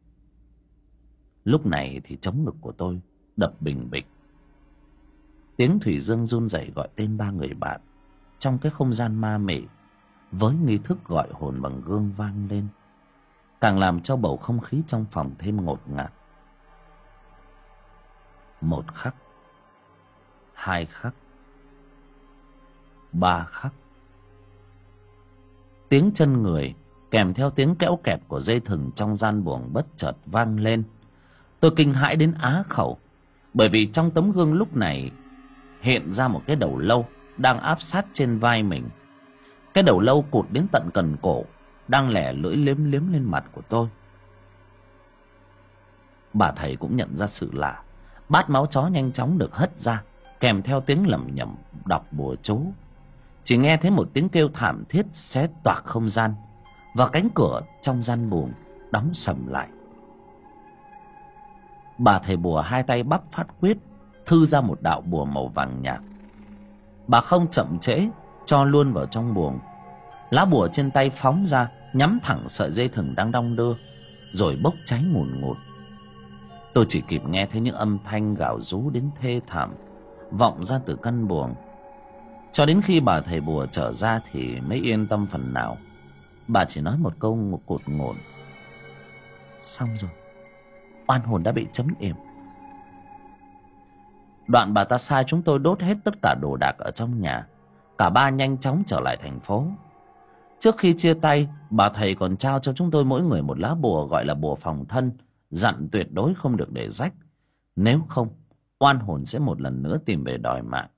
Lúc này thì trống ngực của tôi đập bình bịch. Tiếng Thùy Dương run rẩy gọi tên 3 người bạn trong cái không gian ma mị với nghi thức gọi hồn bằng gương vang lên, càng làm cho bầu không khí trong phòng thêm ngột ngạt. Một khắc, hai khắc, ba khắc. Tiếng chân người kèm theo tiếng kéo kẹt của dây thừng trong gian buồng bất chợt vang lên. Tôi kinh hãi đến á khẩu, bởi vì trong tấm gương lúc này hiện ra một cái đầu lâu đang áp sát trên vai mình. Cái đầu lâu cụt đến tận cần cổ, đang lẻ lưỡi liếm liếm lên mặt của tôi. Bà thầy cũng nhận ra sự lạ, bát máu chó nhanh chóng được hất ra, kèm theo tiếng lẩm nhẩm đọc bùa chú. Chỉ nghe thấy một tiếng kêu thảm thiết xé toạc không gian, và cánh cửa trong gian buồng đóng sầm lại. Bà thầy bùa hai tay bắp phát quyết, thư ra một đạo bùa màu vàng nhạt. Bà không chậm trễ, cho luôn vào trong buồng. Lá bùa trên tay phóng ra, nhắm thẳng sợi dây thừng đang đong đưa, rồi bốc cháy ngùn ngụt. Tôi chỉ kịp nghe thấy những âm thanh gào rú đến thê thảm vọng ra từ căn buồng. Cho đến khi bà thầy bùa trở ra thì mới yên tâm phần nào. Bà chỉ nói một câu cụt ngủn: xong rồi, oan hồn đã bị chấm yểm. Đoạn bà ta sai chúng tôi đốt hết tất cả đồ đạc ở trong nhà. Cả ba nhanh chóng trở lại thành phố. Trước khi chia tay, bà thầy còn trao cho chúng tôi mỗi người một lá bùa gọi là bùa phòng thân, dặn tuyệt đối không được để rách, nếu không oan hồn sẽ một lần nữa tìm về đòi mạng.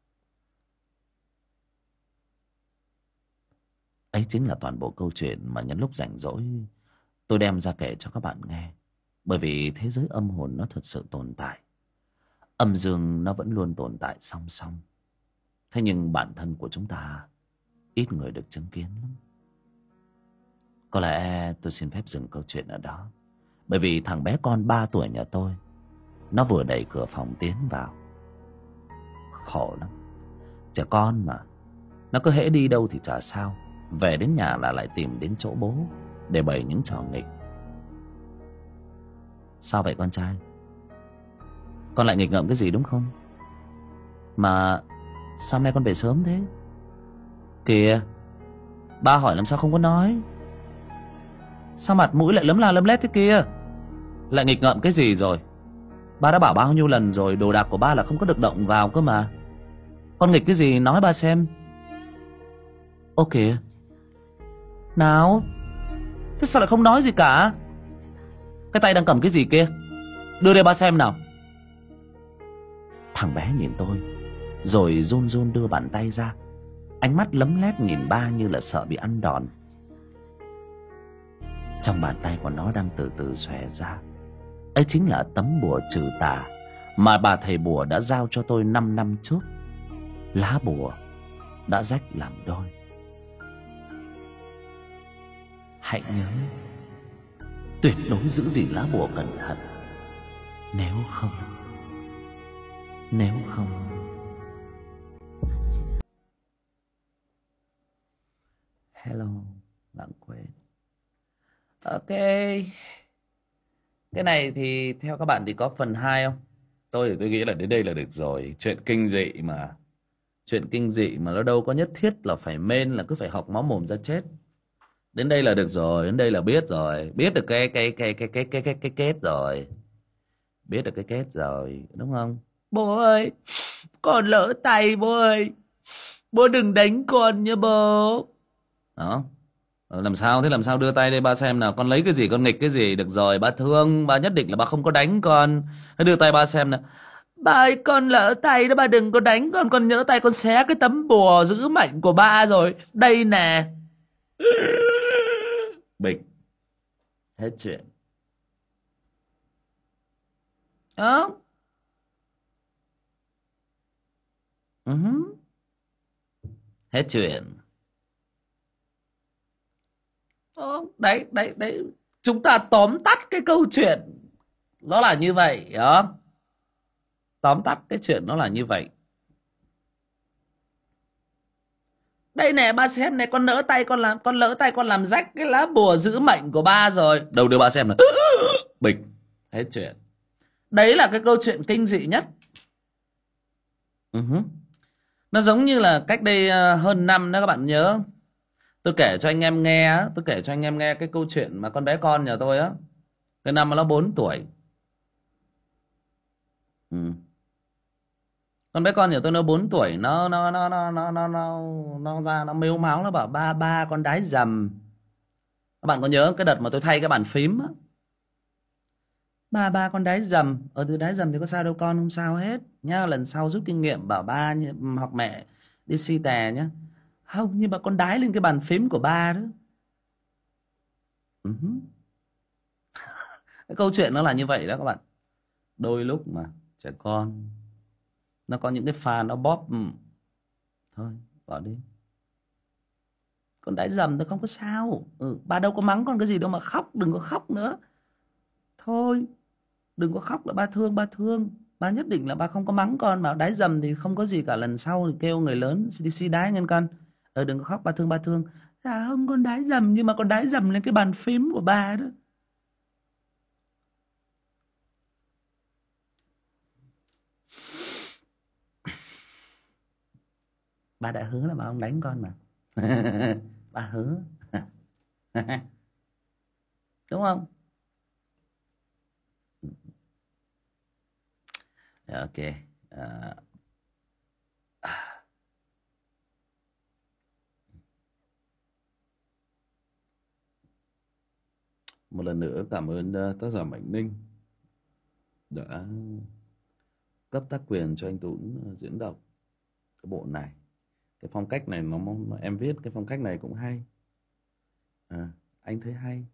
Ấy chính là toàn bộ câu chuyện mà nhân lúc rảnh rỗi tôi đem ra kể cho các bạn nghe. Bởi vì thế giới âm hồn nó thật sự tồn tại, âm dương nó vẫn luôn tồn tại song song. Thế nhưng bản thân của chúng ta ít người được chứng kiến lắm. Có lẽ tôi xin phép dừng câu chuyện ở đó, bởi vì thằng bé con 3 tuổi nhà tôi, nó vừa đẩy cửa phòng tiến vào. Khổ lắm, trẻ con mà, nó cứ hễ đi đâu thì chả sao, về đến nhà là lại tìm đến chỗ bố để bày những trò nghịch. Sao vậy con trai? Con lại nghịch ngợm cái gì đúng không? Mà sao hôm nay con về sớm thế? Kìa, ba hỏi làm sao không có nói. Sao mặt mũi lại lấm la lấm lét thế kia? Lại nghịch ngợm cái gì rồi? Ba đã bảo bao nhiêu lần rồi, đồ đạc của ba là không có được động vào cơ mà. Con nghịch cái gì nói ba xem. Ô kìa, nào, thế sao lại không nói gì cả? Cái tay đang cầm cái gì kia? Đưa đây ba xem nào. Thằng bé nhìn tôi, rồi run run đưa bàn tay ra, ánh mắt lấm lét nhìn ba như là sợ bị ăn đòn. Trong bàn tay của nó đang từ từ xòe ra, ấy chính là tấm bùa trừ tà mà bà thầy bùa đã giao cho tôi 5 năm trước. Lá bùa đã rách làm đôi. Hãy nhớ, tuyệt đối giữ gìn lá bùa cẩn thận. Nếu không hello, lãng quên. Ok, cái này thì theo các bạn thì có phần 2 không? Tôi thì tôi nghĩ là đến đây là được rồi. Chuyện kinh dị mà, chuyện kinh dị mà nó đâu có nhất thiết là phải main là cứ phải học máu mồm ra chết. Đến đây là được rồi, đến đây là biết rồi, biết được cái kết rồi, biết được cái kết rồi, đúng không? Bố ơi, con lỡ tay bố ơi, bố đừng đánh con nha bố. Đó, làm sao thế? Làm sao? Đưa tay đây ba xem nào. Con lấy cái gì? Con nghịch cái gì? Được rồi, ba thương, ba nhất định là ba không có đánh con. Hãy đưa tay ba xem nào. Ba ơi, con lỡ tay đó, ba đừng có đánh con nhỡ tay con xé cái tấm bùa giữ mạnh của ba rồi. Đây nè. Bịch. Hết chuyện. Hết chuyện. Đấy. Chúng ta tóm tắt cái câu chuyện nó là như vậy đó. Tóm tắt cái chuyện nó là như vậy. Đây nè, ba xem này, con lỡ tay con làm rách cái lá bùa giữ mệnh của ba rồi. Đâu đưa ba xem nào. Bịch. Hết chuyện. Đấy là cái câu chuyện kinh dị nhất. Nó giống như là cách đây hơn năm đó, các bạn nhớ. Tôi kể cho anh em nghe á, tôi kể cho anh em nghe cái câu chuyện mà con bé con nhà tôi á, cái năm mà nó 4 tuổi. Ừ. Con bé con nhà tôi nó 4 tuổi, nó ra nó mếu máo, nó bảo ba ba con đái dầm. Các bạn có nhớ cái đợt mà tôi thay cái bàn phím á, ba ba con đái dầm. Từ đái dầm thì có sao đâu con, không sao hết nhá, lần sau rút kinh nghiệm bảo ba hoặc mẹ đi si tè nhá. Không, nhưng mà con đái lên cái bàn phím của ba đó. Cái câu chuyện nó là như vậy đó các bạn. Đôi lúc mà trẻ con nó có những cái pha nó bóp, thôi bỏ đi, con đái dầm thì không có sao. Ba đâu có mắng con cái gì đâu mà khóc, đừng có khóc nữa. Thôi đừng có khóc, là ba thương, ba thương. Ba nhất định là ba không có mắng con, mà đái dầm thì không có gì cả, lần sau thì kêu người lớn đi đái nghe con. Đừng có khóc, ba thương, ba thương. Dạ không, con đái dầm, nhưng mà con đái dầm lên cái bàn phím của ba đó. Ba đã hứa là ba không đánh con mà. Ba hứa. Đúng không? Ok. Một lần nữa cảm ơn tác giả Mạnh Ninh đã cấp tác quyền cho anh Tuấn diễn đọc cái bộ này. Cái phong cách này em viết cái phong cách này cũng hay. Anh thấy hay.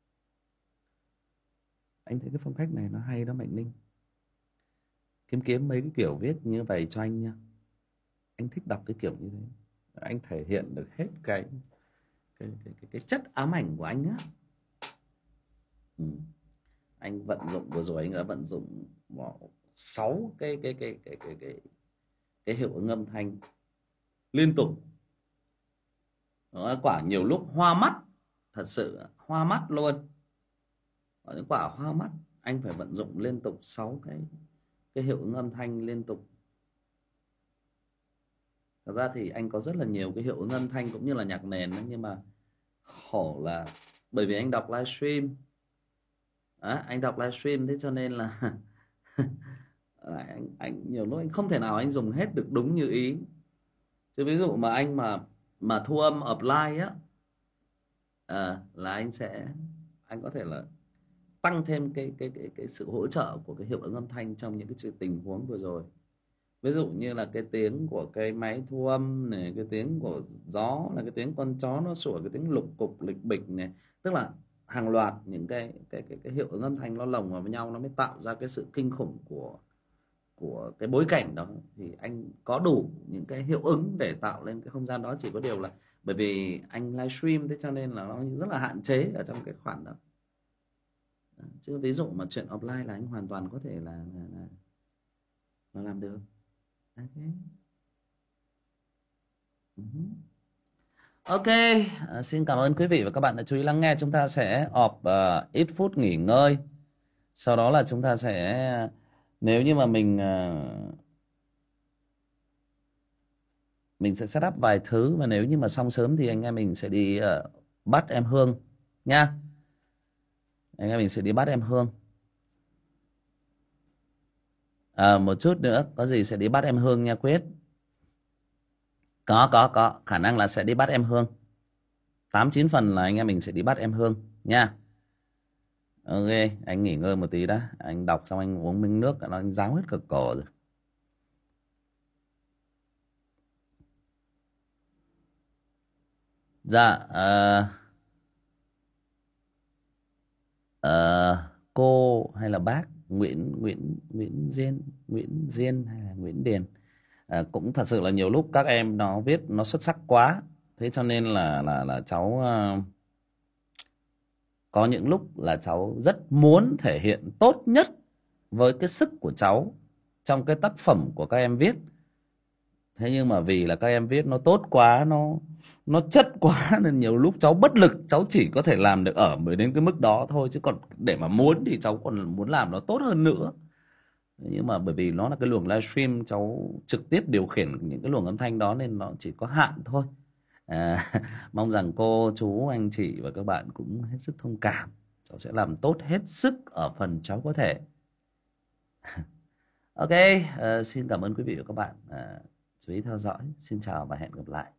Anh thấy cái phong cách này nó hay đó Mạnh Ninh. Kiếm mấy cái kiểu viết như vậy cho anh nha. Anh thích đọc cái kiểu như thế. Anh thể hiện được hết cái chất ám ảnh của anh á. Anh vận dụng vừa rồi, anh đã vận dụng 6 cái hiệu ứng âm thanh liên tục. Quả nhiều lúc hoa mắt, thật sự hoa mắt luôn. Có những quả hoa mắt, anh phải vận dụng liên tục 6 cái hiệu ứng âm thanh liên tục. Thật ra thì anh có rất là nhiều cái hiệu ứng âm thanh cũng như là nhạc nền đó, nhưng mà khổ là bởi vì anh đọc livestream. Anh đọc livestream, thế cho nên là anh nhiều lúc anh không thể nào anh dùng hết được đúng như ý. Chứ ví dụ mà anh mà thu âm apply á, là anh có thể là tăng thêm cái sự hỗ trợ của cái hiệu ứng âm thanh trong những cái tình huống vừa rồi. Ví dụ như là cái tiếng của cái máy thu âm này, cái tiếng của gió, là cái tiếng con chó nó sủa, cái tiếng lục cục lịch bịch này, tức là hàng loạt những cái hiệu ứng âm thanh nó lồng vào với nhau, nó mới tạo ra cái sự kinh khủng của cái bối cảnh đó. Thì anh có đủ những cái hiệu ứng để tạo lên cái không gian đó, chỉ có điều là bởi vì anh livestream, thế cho nên là nó rất là hạn chế ở trong cái khoản đó. Chứ ví dụ mà chuyện offline là anh hoàn toàn có thể là làm được. Okay. Ok, xin cảm ơn quý vị và các bạn đã chú ý lắng nghe. Chúng ta sẽ họp ít phút nghỉ ngơi. Sau đó là chúng ta sẽ, nếu như mà mình sẽ set up vài thứ, và nếu như mà xong sớm thì anh em mình sẽ đi bắt em Hương nha. Anh em mình sẽ đi bắt em Hương. Một chút nữa có gì sẽ đi bắt em Hương nha Quyết. Có khả năng là sẽ đi bắt em Hương. 8-9 phần là anh em mình sẽ đi bắt em Hương nha. Ok, anh nghỉ ngơi một tí đã. Anh đọc xong anh uống miếng nước, nó anh ráo hết cả cổ rồi. Dạ, cô hay là bác Nguyễn Diên hay là Nguyễn Điền, cũng thật sự là nhiều lúc các em nó viết nó xuất sắc quá, thế cho nên là cháu có những lúc là cháu rất muốn thể hiện tốt nhất với cái sức của cháu trong cái tác phẩm của các em viết. Thế nhưng mà vì là các em viết nó tốt quá, nó chất quá, nên nhiều lúc cháu bất lực, cháu chỉ có thể làm được ở mới đến cái mức đó thôi, chứ còn để mà muốn thì cháu còn muốn làm nó tốt hơn nữa. Nhưng mà bởi vì nó là cái luồng livestream, cháu trực tiếp điều khiển những cái luồng âm thanh đó nên nó chỉ có hạn thôi. À, mong rằng cô chú anh chị và các bạn cũng hết sức thông cảm. Cháu sẽ làm tốt hết sức ở phần cháu có thể. Ok, xin cảm ơn quý vị và các bạn chú ý theo dõi. Xin chào và hẹn gặp lại.